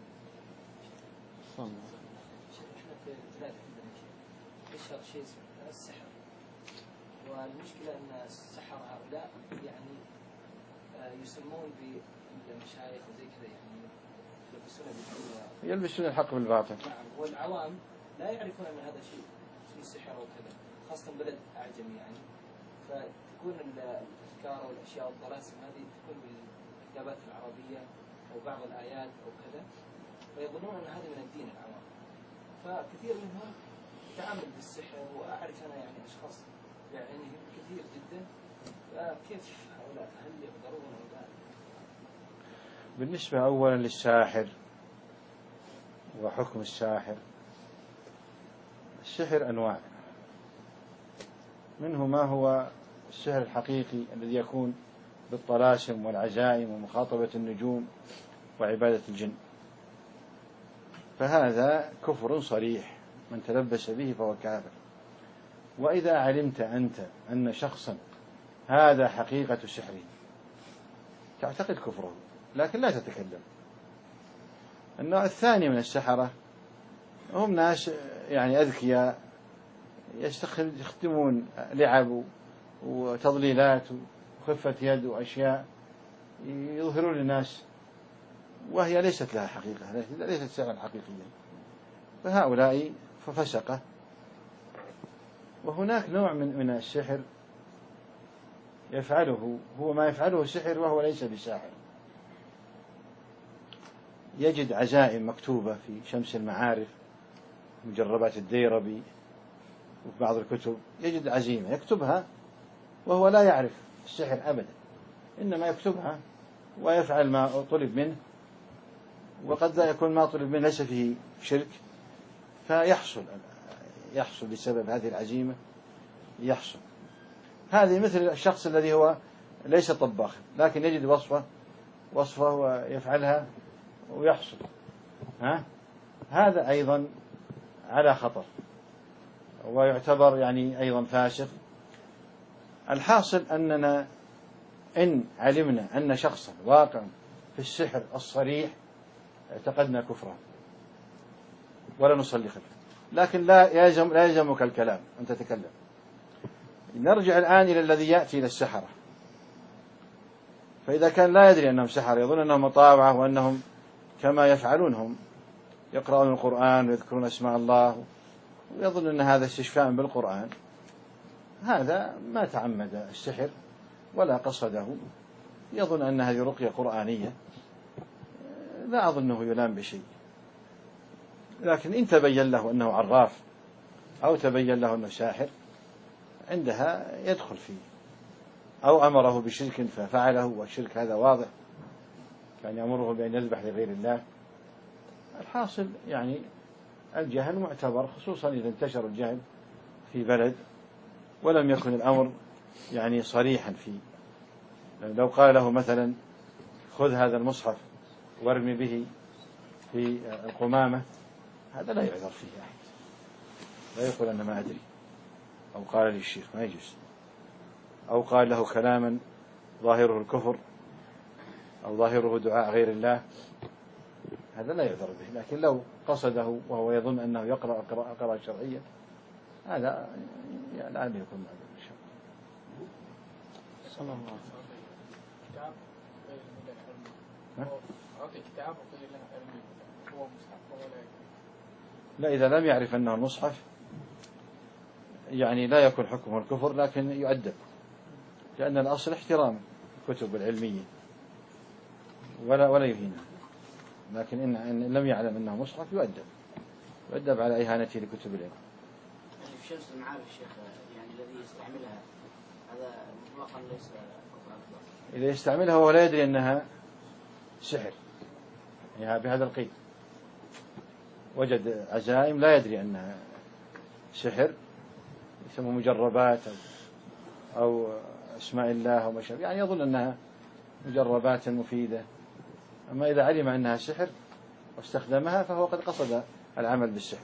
اشهر شيء السحر، والمشكلة أن السحر هؤلاء يعني يسمون بالمشايخ وزي كذا، يعني يلبسون الحق بالباطل. نعم، والعوام لا يعرفون أن هذا شيء اسمه سحر أو كذا، خاصة بلد أعجمي يعني، فتكون الأفكار والأشياء والطلاسم هذه تكون بالكتابات العربية أو بعض الآيات أو كذا، فيظنون أن هذا من الدين العوام، فكثير منهم يتعامل بالسحر. وأعرف أنا يعني أشخاص يعني كثير جدا، فكيف هؤلاء هل يقدرون أو لا؟ بالنسبة أولا للساحر وحكم الساحر، السحر أنواع، منه ما هو السحر الحقيقي الذي يكون بالطلاسم والعزائم ومخاطبة النجوم وعبادة الجن، فهذا كفر صريح، من تلبس به فهو كافر. وإذا علمت أنت أن شخصا هذا حقيقة سحره تعتقد كفره، لكن لا تتكلم. النوع الثاني من السحرة هم ناس يعني أذكياء، يستخدمون لعب وتضليلات وخفة يد وأشياء يظهرون للناس وهي ليست لها حقيقة، ليست سحرا حقيقيا، فهؤلاء ففسقة. وهناك نوع من السحر يفعله هو ما يفعله السحر وهو ليس بساحر، يجد عزائم مكتوبة في شمس المعارف، مجربات الديربي، وفي بعض الكتب يجد عزيمة يكتبها وهو لا يعرف السحر أبدا، إنما يكتبها ويفعل ما طلب منه، وقد لا يكون ما طلب منه ليس فيه شرك، فيحصل بسبب هذه العزيمة يحصل. هذه مثل الشخص الذي هو ليس طباخ لكن يجد وصفة ويفعلها ويحصل، هذا أيضا على خطر ويعتبر يعني أيضا فاسق. الحاصل أننا إن علمنا أن شخصا واقع في السحر الصريح اعتقدنا كفره ولا نصلي خلفه، لكن لا يلزمك الكلام أن تتكلم. نرجع الآن إلى الذي يأتي إلى السحرة، فإذا كان لا يدري أنهم سحرة، يظن أنهم مطاوعة وأنهم كما يفعلون هم يقرؤون القرآن ويذكرون اسماء الله ويظن أن هذا استشفاء بالقرآن، هذا ما تعمد السحر ولا قصده، يظن أن هذه رقية قرآنية، لا أظنه يلام بشيء. لكن إن تبين له أنه عراف أو تبين له أنه ساحر، عندها يدخل فيه، أو أمره بشرك ففعله، والشرك هذا واضح، كان يأمره بأن يذبح لغير الله. الحاصل يعني الجهل معتبر، خصوصا إذا انتشر الجهل في بلد ولم يكن الأمر يعني صريحا فيه. لو قال له مثلا خذ هذا المصحف وارمي به في القمامة، هذا لا يعذر فيه أحد، لا يقول أنا ما أدري، أو قال لي الشيخ، ما يجوز. أو قال له كلاما ظاهره الكفر أو ظاهره دعاء غير الله، هذا لا يعذر به. لكن لو قصده وهو يظن أنه يقرأ قراءة شرعية، هذا يعني لا يكون معذور إن شاء الله. صلى الله عليه وسلم. لا، إذا لم يعرف أنه المصحف يعني لا يكون حكمه الكفر، لكن يؤدب، لأن الأصل احترام الكتب العلمية ولا يهينها. لكن إن لم يعلم أنه مصحف يؤدب على إهانته لكتب العلم. يعني في شمس المعارف الشيخ يعني الذي يستعملها هذا مطلقا ليس كفر أكبر. إذا يستعملها وهو لا يدري أنها سحر يعني بهذا القيد، وجد عزائم لا يدري أنها سحر يسمى مجربات أو أسماء الله أو ما شابه، يعني يظن أنها مجربات مفيدة. أما إذا علم أنها سحر واستخدمها فهو قد قصد العمل بالسحر.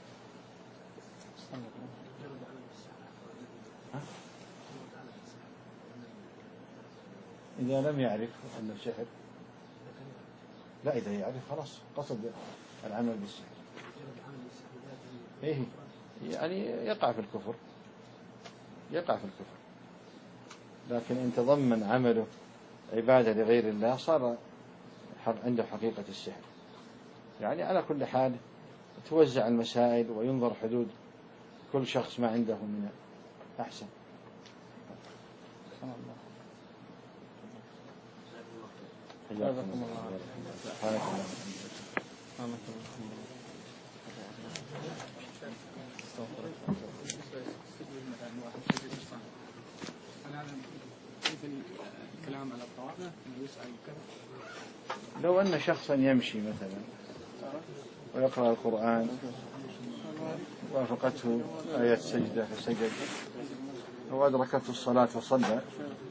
إذا لم يعرف أنه سحر، لا إذا يعرف خلاص قصد العمل بالسحر، إيه يعني يقع في الكفر، لكن إن تضمن عمله عبادة لغير الله صار عنده حقيقة السحر. يعني على كل حال توزع المسائل وينظر حدود كل شخص ما عنده من أحسن. الكلام على الطوائف انه يسأل كذا. لو أن شخصا يمشي مثلا ويقرأ القرآن وافقته آية سجدة فسجد، أو أدركته الصلاة فصلى،